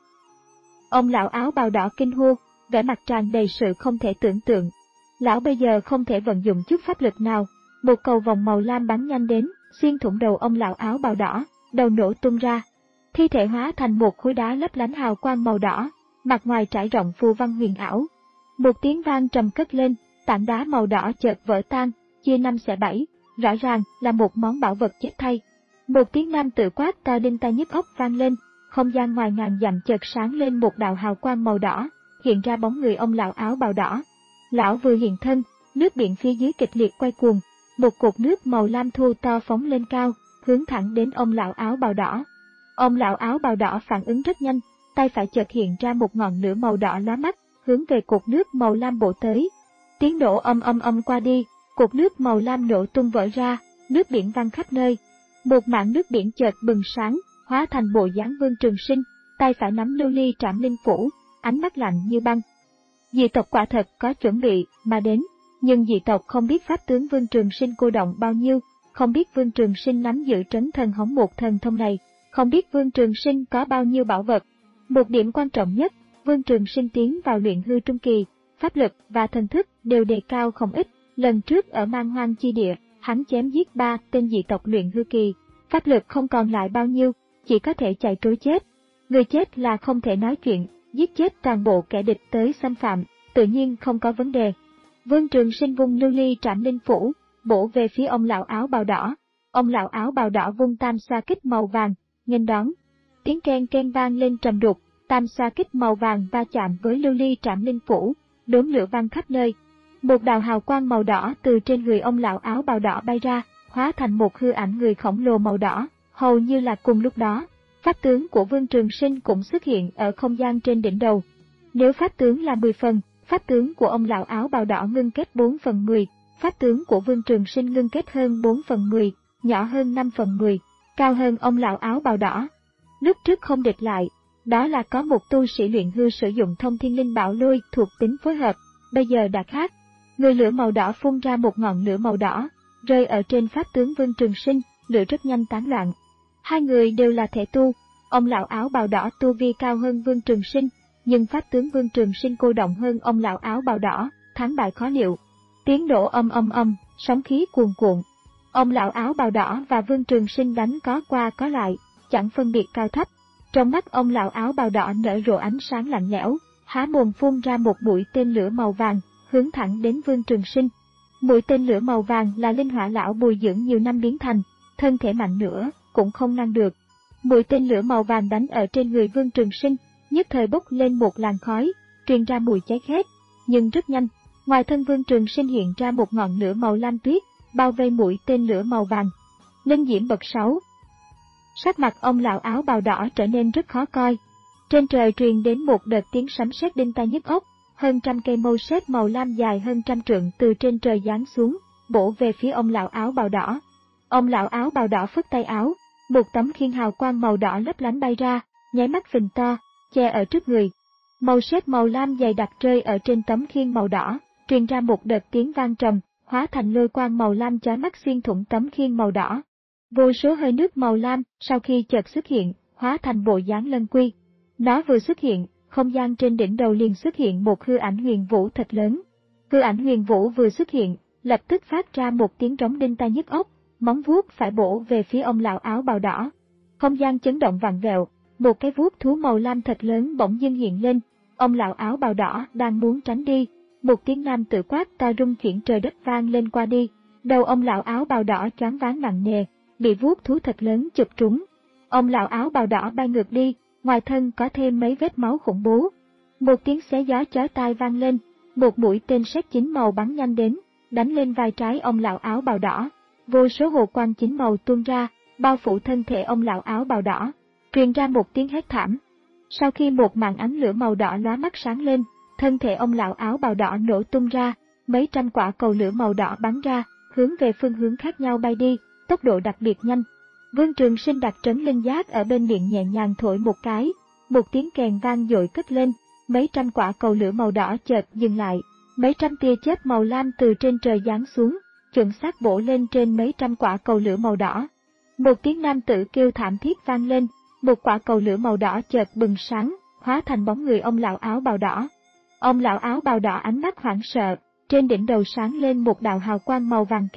Ông lão áo bào đỏ kinh hô, vẻ mặt tràn đầy sự không thể tưởng tượng. Lão bây giờ không thể vận dụng chút pháp lực nào, một cầu vòng màu lam bắn nhanh đến, xuyên thủng đầu ông lão áo bào đỏ, đầu nổ tung ra. Thi thể hóa thành một khối đá lấp lánh hào quang màu đỏ, mặt ngoài trải rộng phù văn huyền ảo. Một tiếng vang trầm cất lên, tảng đá màu đỏ chợt vỡ tan, chia năm xẻ bảy, rõ ràng là một món bảo vật chết thay. Một tiếng nam tự quát to đinh tai nhức óc vang lên, không gian ngoài ngàn dặm chợt sáng lên một đạo hào quang màu đỏ, hiện ra bóng người ông lão áo bào đỏ. Lão vừa hiện thân, nước biển phía dưới kịch liệt quay cuồng, một cột nước màu lam thu to phóng lên cao, hướng thẳng đến ông lão áo bào đỏ. Ông lão áo bào đỏ phản ứng rất nhanh, tay phải chợt hiện ra một ngọn lửa màu đỏ lóa mắt, hướng về cột nước màu lam bổ tới. Tiếng nổ âm âm âm qua đi, cột nước màu lam nổ tung vỡ ra, nước biển văng khắp nơi. Một mảng nước biển chợt bừng sáng, hóa thành bộ dáng Vương Trường Sinh, tay phải nắm lưu ly trảm linh phủ, ánh mắt lạnh như băng. Dị tộc quả thật có chuẩn bị mà đến, nhưng dị tộc không biết pháp tướng Vương Trường Sinh cô động bao nhiêu, không biết Vương Trường Sinh nắm giữ trấn thần hống một thần thông này, không biết Vương Trường Sinh có bao nhiêu bảo vật. Một điểm quan trọng nhất, Vương Trường Sinh tiến vào luyện hư trung kỳ, pháp lực và thần thức đều đề cao không ít. Lần trước ở Man Hoang chi địa, hắn chém giết ba tên dị tộc luyện hư kỳ, pháp lực không còn lại bao nhiêu, chỉ có thể chạy trối chết. Người chết là không thể nói chuyện, giết chết toàn bộ kẻ địch tới xâm phạm, tự nhiên không có vấn đề. Vương Trường Sinh vung lưu ly trảm linh phủ, bổ về phía ông lão áo bào đỏ. Ông lão áo bào đỏ vung tam xoa kích màu vàng, nghênh đón. Tiếng keng keng vang lên trầm đục, tam xoa kích màu vàng va chạm với lưu ly trảm linh phủ, đốm lửa vang khắp nơi. Một đạo hào quang màu đỏ từ trên người ông lão áo bào đỏ bay ra, hóa thành một hư ảnh người khổng lồ màu đỏ. Hầu như là cùng lúc đó, pháp tướng của Vương Trường Sinh cũng xuất hiện ở không gian trên đỉnh đầu. Nếu pháp tướng là mười phần, pháp tướng của ông lão áo bào đỏ ngưng kết bốn phần mười, pháp tướng của Vương Trường Sinh ngưng kết hơn bốn phần mười, nhỏ hơn năm phần mười, cao hơn ông lão áo bào đỏ. Lúc trước không địch lại, đó là có một tu sĩ luyện hư sử dụng thông thiên linh bảo lôi thuộc tính phối hợp, bây giờ đã khác. Người lửa màu đỏ phun ra một ngọn lửa màu đỏ, rơi ở trên pháp tướng Vương Trường Sinh, lửa rất nhanh tán loạn. Hai người đều là thể tu, ông lão áo bào đỏ tu vi cao hơn Vương Trường Sinh, nhưng pháp tướng Vương Trường Sinh cô động hơn ông lão áo bào đỏ, thắng bại khó liệu. Tiếng nổ âm âm âm, sóng khí cuồn cuộn. Ông lão áo bào đỏ và Vương Trường Sinh đánh có qua có lại, chẳng phân biệt cao thấp. Trong mắt ông lão áo bào đỏ nở rộ ánh sáng lạnh lẽo, há mồm phun ra một mũi tên lửa màu vàng, hướng thẳng đến Vương Trường Sinh. Mũi tên lửa màu vàng là linh hỏa lão bồi dưỡng nhiều năm biến thành, thân thể mạnh nữa cũng không ngăn được. Mũi tên lửa màu vàng đánh ở trên người Vương Trường Sinh, nhất thời bốc lên một làn khói, truyền ra mùi cháy khét. Nhưng rất nhanh, ngoài thân Vương Trường Sinh hiện ra một ngọn lửa màu lam tuyết, bao vây mũi tên lửa màu vàng. Linh diễm bậc sáu. Sắc mặt ông lão áo bào đỏ trở nên rất khó coi. Trên trời truyền đến một đợt tiếng sấm sét đinh tai nhức óc, hơn trăm cây mâu sét màu lam dài hơn trăm trượng từ trên trời giáng xuống, bổ về phía ông lão áo bào đỏ. Ông lão áo bào đỏ phất tay áo, một tấm khiên hào quang màu đỏ lấp lánh bay ra, nháy mắt phình to, che ở trước người. Mâu sét màu lam dày đặc rơi ở trên tấm khiên màu đỏ, truyền ra một đợt tiếng vang trầm, hóa thành lôi quang màu lam chói mắt xuyên thủng tấm khiên màu đỏ. Vô số hơi nước màu lam sau khi chợt xuất hiện, hóa thành bộ dáng lân quy. Nó vừa xuất hiện, không gian trên đỉnh đầu liền xuất hiện một hư ảnh huyền vũ thật lớn. Hư ảnh huyền vũ vừa xuất hiện, lập tức phát ra một tiếng rống đinh tai nhức óc, móng vuốt phải bổ về phía ông lão áo bào đỏ. Không gian chấn động vặn vẹo, một cái vuốt thú màu lam thật lớn bỗng dưng hiện lên. Ông lão áo bào đỏ đang muốn tránh đi, một tiếng nam tự quát to rung chuyển trời đất vang lên qua đi. Đầu ông lão áo bào đỏ choáng váng nặng nề, bị vuốt thú thật lớn chụp trúng. Ông lão áo bào đỏ bay ngược đi, ngoài thân có thêm mấy vết máu khủng bố. Một tiếng xé gió chói tai vang lên, một mũi tên sét chín màu bắn nhanh đến, đánh lên vai trái ông lão áo bào đỏ. Vô số hồ quang chín màu tuôn ra, bao phủ thân thể ông lão áo bào đỏ, truyền ra một tiếng hét thảm. Sau khi một màn ánh lửa màu đỏ lóa mắt sáng lên, thân thể ông lão áo bào đỏ nổ tung ra, mấy trăm quả cầu lửa màu đỏ bắn ra, hướng về phương hướng khác nhau bay đi, tốc độ đặc biệt nhanh. Vương Trường Sinh đặt trấn linh giác ở bên miệng nhẹ nhàng thổi một cái, một tiếng kèn vang dội cất lên, mấy trăm quả cầu lửa màu đỏ chợt dừng lại, mấy trăm tia chớp màu lam từ trên trời giáng xuống, chuẩn xác bổ lên trên mấy trăm quả cầu lửa màu đỏ. Một tiếng nam tử kêu thảm thiết vang lên, một quả cầu lửa màu đỏ chợt bừng sáng, hóa thành bóng người ông lão áo bào đỏ. Ông lão áo bào đỏ ánh mắt hoảng sợ, trên đỉnh đầu sáng lên một đạo hào quang màu vàng kim.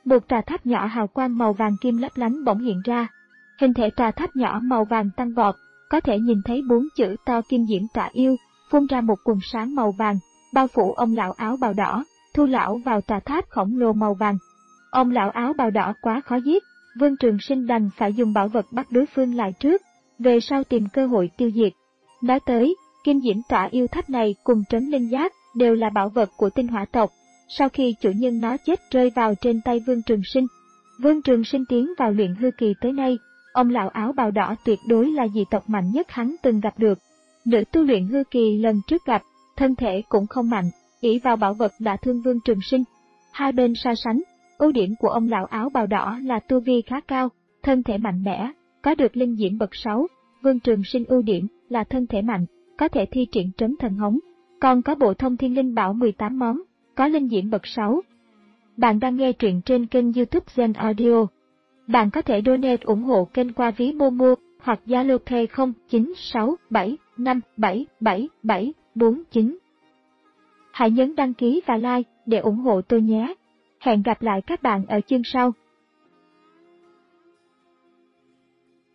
Một tòa tháp nhỏ hào quang màu vàng kim lấp lánh bỗng hiện ra. Hình thể tòa tháp nhỏ màu vàng tăng vọt, có thể nhìn thấy bốn chữ to Kim Diễm Tọa Yêu, phun ra một quầng sáng màu vàng, bao phủ ông lão áo bào đỏ, thu lão vào tòa tháp khổng lồ màu vàng. Ông lão áo bào đỏ quá khó giết, Vương Trường Sinh đành phải dùng bảo vật bắt đối phương lại trước, về sau tìm cơ hội tiêu diệt. Nói tới, Kim Diễm Tọa Yêu tháp này cùng Trấn Linh Giác đều là bảo vật của Tinh Hỏa tộc. Sau khi chủ nhân nó chết rơi vào trên tay Vương Trường Sinh, Vương Trường Sinh tiến vào luyện hư kỳ tới nay, ông lão áo bào đỏ tuyệt đối là dị tộc mạnh nhất hắn từng gặp được. Nữ tu luyện hư kỳ lần trước gặp, thân thể cũng không mạnh, ỷ vào bảo vật đã thương Vương Trường Sinh. Hai bên so sánh, ưu điểm của ông lão áo bào đỏ là tu vi khá cao, thân thể mạnh mẽ, có được linh diễm bậc sáu. Vương Trường Sinh ưu điểm là thân thể mạnh, có thể thi triển trấn thần hống, còn có bộ thông thiên linh bảo mười tám món, có linh diễm bậc sáu. Bạn đang nghe truyện trên kênh YouTube Zen Audio. Bạn có thể donate ủng hộ kênh qua ví Momo hoặc Zalo Pay không chín sáu bảy năm bảy bảy bảy bốn chín. Hãy nhấn đăng ký và like để ủng hộ tôi nhé. Hẹn gặp lại các bạn ở chương sau.